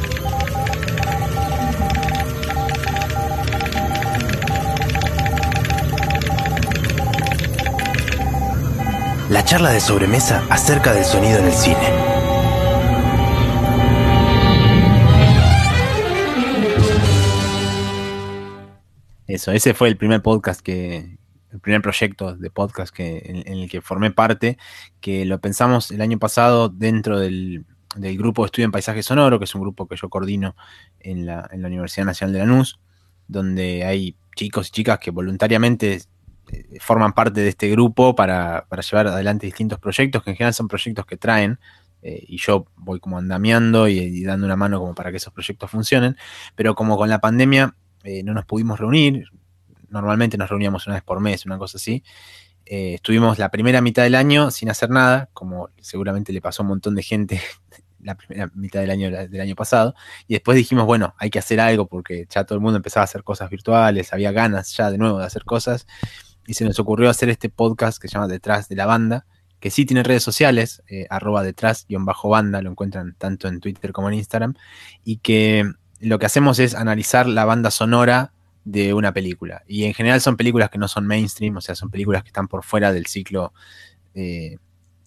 La charla de sobremesa acerca del sonido en el cine. Eso, ese fue el primer podcast que, el primer proyecto de podcast que, en, en el que formé parte, que lo pensamos el año pasado dentro del, del grupo de estudio en paisaje sonoro, que es un grupo que yo coordino en la, en la Universidad Nacional de Lanús, donde hay chicos y chicas que voluntariamente eh, forman parte de este grupo para, para llevar adelante distintos proyectos, que en general son proyectos que traen, eh, y yo voy como andamiando y, y dando una mano como para que esos proyectos funcionen, pero como con la pandemia eh, no nos pudimos reunir, normalmente nos reuníamos una vez por mes, una cosa así, eh, estuvimos la primera mitad del año sin hacer nada, como seguramente le pasó a un montón de gente la primera mitad del año, del año pasado, y después dijimos, bueno, hay que hacer algo porque ya todo el mundo empezaba a hacer cosas virtuales, había ganas ya de nuevo de hacer cosas, y se nos ocurrió hacer este podcast que se llama Detrás de la Banda, que sí tiene redes sociales, eh, arroba detrás guión bajo banda, lo encuentran tanto en Twitter como en Instagram, y que lo que hacemos es analizar la banda sonora de una película, y en general son películas que no son mainstream, o sea, son películas que están por fuera del ciclo eh,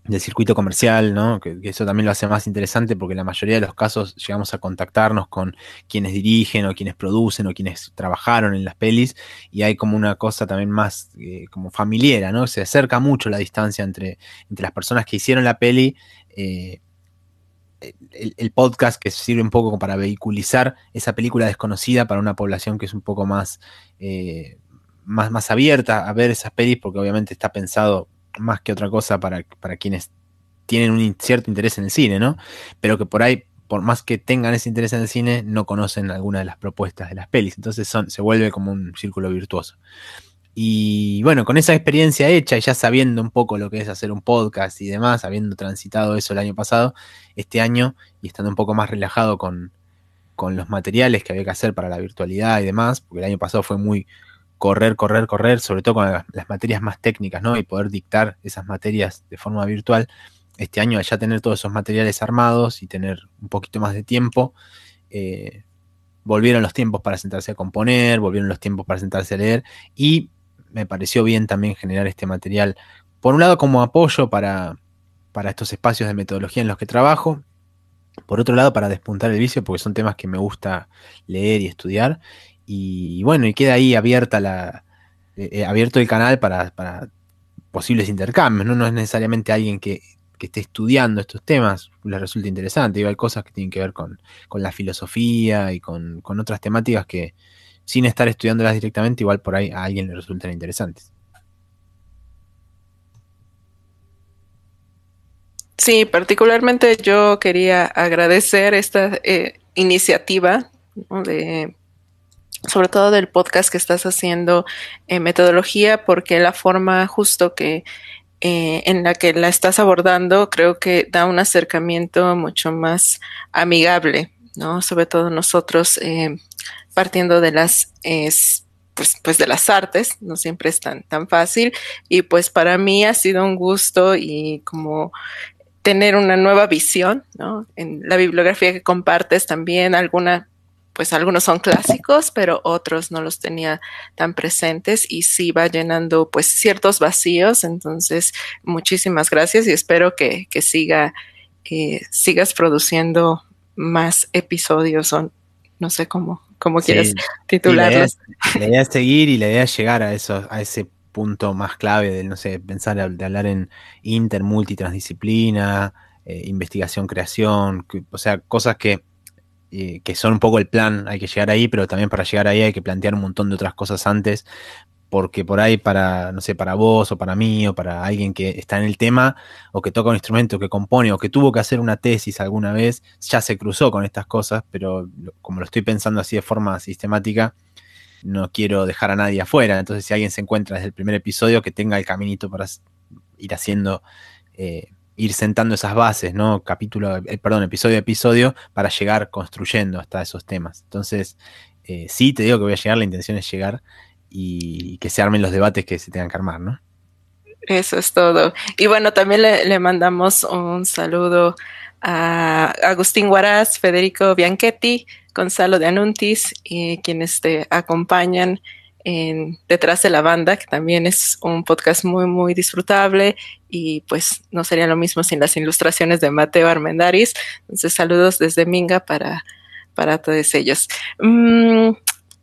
del circuito comercial, ¿no? Que, que eso también lo hace más interesante porque en la mayoría de los casos llegamos a contactarnos con quienes dirigen o quienes producen o quienes trabajaron en las pelis y hay como una cosa también más eh, como familiar, ¿no? Se acerca mucho la distancia entre, entre las personas que hicieron la peli, eh, el, el podcast que sirve un poco para vehiculizar esa película desconocida para una población que es un poco más, eh, más, más abierta a ver esas pelis porque obviamente está pensado más que otra cosa para, para quienes tienen un cierto interés en el cine, ¿no? Pero que por ahí, por más que tengan ese interés en el cine, no conocen alguna de las propuestas de las pelis. Entonces son, se vuelve como un círculo virtuoso. Y bueno, con esa experiencia hecha y ya sabiendo un poco lo que es hacer un podcast y demás, habiendo transitado eso el año pasado, este año, y estando un poco más relajado con, con los materiales que había que hacer para la virtualidad y demás, porque el año pasado fue muy correr, correr, correr, sobre todo con las, las materias más técnicas, ¿no? Y poder dictar esas materias de forma virtual. Este año, al ya tener todos esos materiales armados y tener un poquito más de tiempo, eh, volvieron los tiempos para sentarse a componer, volvieron los tiempos para sentarse a leer, y me pareció bien también generar este material, por un lado como apoyo para, para estos espacios de metodología en los que trabajo, por otro lado para despuntar el vicio, porque son temas que me gusta leer y estudiar, y bueno, y queda ahí abierta la, eh, abierto el canal para, para posibles intercambios, ¿no? No es necesariamente alguien que, que esté estudiando estos temas, les resulta interesante, y hay cosas que tienen que ver con, con la filosofía y con, con otras temáticas que sin estar estudiándolas directamente, igual por ahí a alguien le resultan interesantes. Sí, particularmente yo quería agradecer esta eh, iniciativa, ¿no? de sobre todo del podcast que estás haciendo en metodología, porque la forma justo que eh, en la que la estás abordando creo que da un acercamiento mucho más amigable, ¿no? Sobre todo nosotros eh, partiendo de las eh, pues, pues de las artes, no siempre es tan, tan fácil, y pues para mí ha sido un gusto y como tener una nueva visión, ¿no? En la bibliografía que compartes también alguna pues algunos son clásicos, pero otros no los tenía tan presentes y sí va llenando pues ciertos vacíos. Entonces, muchísimas gracias y espero que, que siga, eh, sigas produciendo más episodios o no sé cómo, cómo sí, quieras titularlos. Sí, la, idea, la idea es seguir y la idea es llegar a eso, a ese punto más clave de, no sé, pensar, de hablar en inter, multi, transdisciplina, eh, investigación, creación, que, o sea, cosas que que son un poco el plan, hay que llegar ahí, pero también para llegar ahí hay que plantear un montón de otras cosas antes, porque por ahí para, no sé, para vos o para mí o para alguien que está en el tema o que toca un instrumento, que compone o que tuvo que hacer una tesis alguna vez, ya se cruzó con estas cosas, pero como lo estoy pensando así de forma sistemática, no quiero dejar a nadie afuera. Entonces si alguien se encuentra desde el primer episodio, que tenga el caminito para ir haciendo... Eh, ir sentando esas bases, ¿no? Capítulo, eh, perdón, episodio a episodio, para llegar construyendo hasta esos temas. Entonces, eh, sí, te digo que voy a llegar, la intención es llegar y que se armen los debates que se tengan que armar, ¿no? Eso es todo. Y bueno, también le, le mandamos un saludo a Agustín Huaraz, Federico Bianchetti, Gonzalo de Anuntis, y quienes te acompañan en Detrás de la Banda, que también es un podcast muy, muy disfrutable y pues no sería lo mismo sin las ilustraciones de Mateo Armendáriz. Entonces, saludos desde Minga para, para todos ellos. Mm,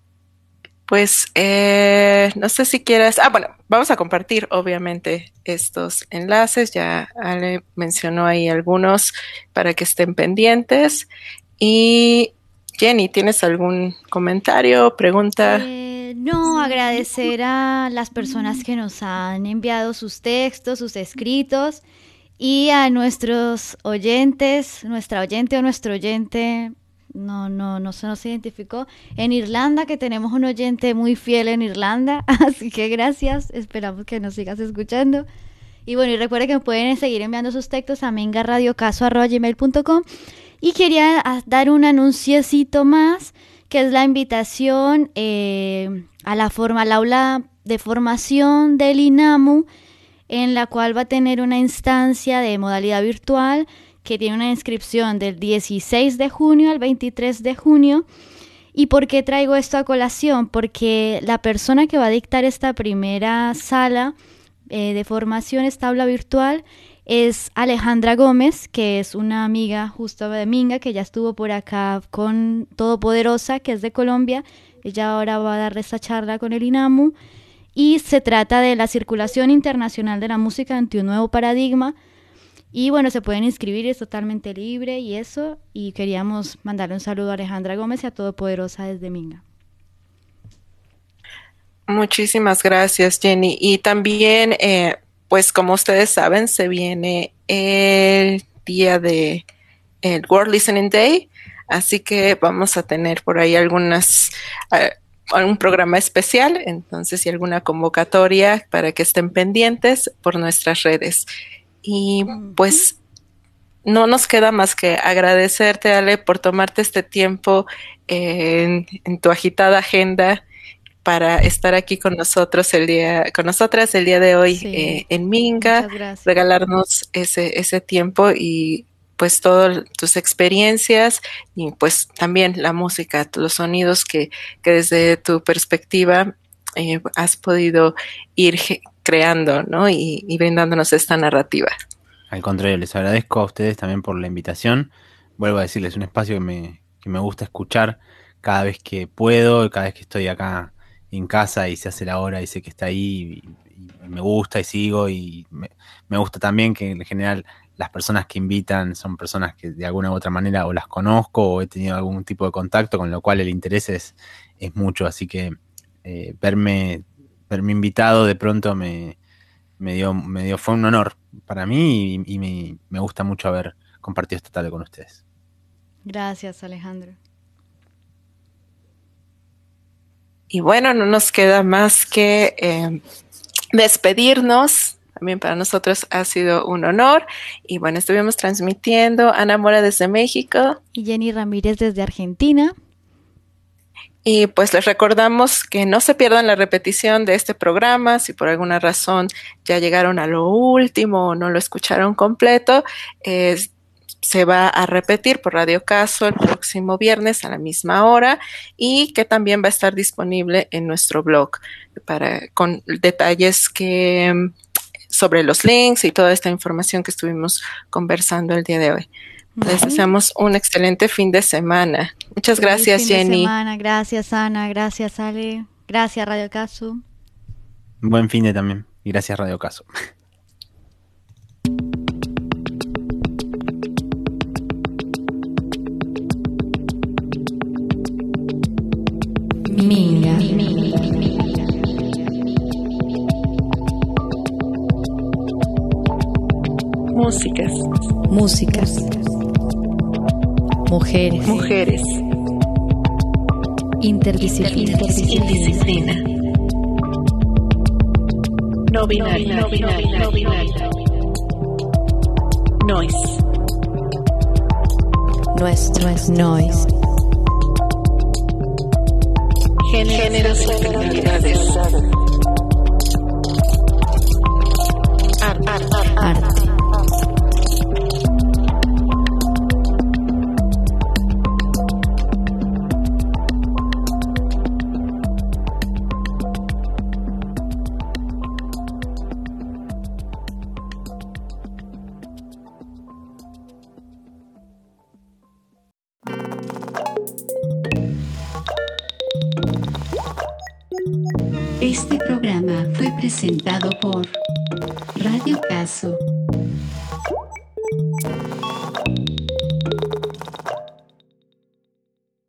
pues, eh, no sé si quieras... Ah, bueno, vamos a compartir, obviamente, estos enlaces. Ya Ale mencionó ahí algunos para que estén pendientes. Y Jenny, ¿tienes algún comentario, pregunta? Eh... No, agradecer a las personas que nos han enviado sus textos, sus escritos, y a nuestros oyentes, nuestra oyente o nuestro oyente, no, no, no se nos identificó, en Irlanda, que tenemos un oyente muy fiel en Irlanda, así que gracias, esperamos que nos sigas escuchando. Y bueno, y recuerden que pueden seguir enviando sus textos a mingaradiocaso arroba gmail punto com, y quería dar un anunciecito más, que es la invitación eh, a la forma, al aula de formación del INAMU, en la cual va a tener una instancia de modalidad virtual que tiene una inscripción del dieciséis de junio al veintitrés de junio. ¿Y por qué traigo esto a colación? Porque la persona que va a dictar esta primera sala eh, de formación, esta aula virtual, es Alejandra Gómez, que es una amiga justo de Minga, que ya estuvo por acá con Todopoderosa, que es de Colombia. Ella ahora va a dar esta charla con el INAMU. Y se trata de la circulación internacional de la música ante un nuevo paradigma. Y bueno, se pueden inscribir, es totalmente libre y eso. Y queríamos mandarle un saludo a Alejandra Gómez y a Todopoderosa desde Minga. Muchísimas gracias, Jenny. Y también, eh, pues como ustedes saben, se viene el día de el World Listening Day, así que vamos a tener por ahí algunas, uh, algún programa especial, entonces y alguna convocatoria para que estén pendientes por nuestras redes. Y pues no nos queda más que agradecerte, Ale, por tomarte este tiempo en, en tu agitada agenda para estar aquí con nosotros el día, con nosotras el día de hoy, sí. eh, en Minga, regalarnos ese, ese tiempo y pues todas tus experiencias y pues también la música, los sonidos que, que desde tu perspectiva eh, has podido ir creando, ¿no? Y, y brindándonos esta narrativa. Al contrario, les agradezco a ustedes también por la invitación. Vuelvo a decirles, es un espacio que me, que me gusta escuchar cada vez que puedo, cada vez que estoy acá en casa y se hace la hora y sé que está ahí y, y me gusta y sigo y me, me gusta también que en general las personas que invitan son personas que de alguna u otra manera o las conozco o he tenido algún tipo de contacto, con lo cual el interés es, es mucho, así que eh, verme, verme invitado de pronto me, me dio, me dio, fue un honor para mí y, y me, me gusta mucho haber compartido esta tarde con ustedes. Gracias, Alejandro. Y bueno, no nos queda más que eh, despedirnos. También para nosotros ha sido un honor. Y bueno, estuvimos transmitiendo Ana Mora desde México. Y Jenny Ramírez desde Argentina. Y pues les recordamos que no se pierdan la repetición de este programa. Si por alguna razón ya llegaron a lo último o no lo escucharon completo, eh, se va a repetir por Radio Caso el próximo viernes a la misma hora y que también va a estar disponible en nuestro blog para, con detalles que, sobre los links y toda esta información que estuvimos conversando el día de hoy. Les deseamos un excelente fin de semana. Muchas gracias, fin Jenny. De semana. Gracias, Ana. Gracias, Ale. Gracias, Radio Caso. Buen fin de también. Y gracias, Radio Caso. Minga. Músicas. Músicas. Mujeres. Mujeres. Interdisciplina. Interdisciplina. No binario. No binario. No binario. Noise. Nuestro es noise. Géneros y actividades. Arte. Arte. Este programa fue presentado por Radio Caso.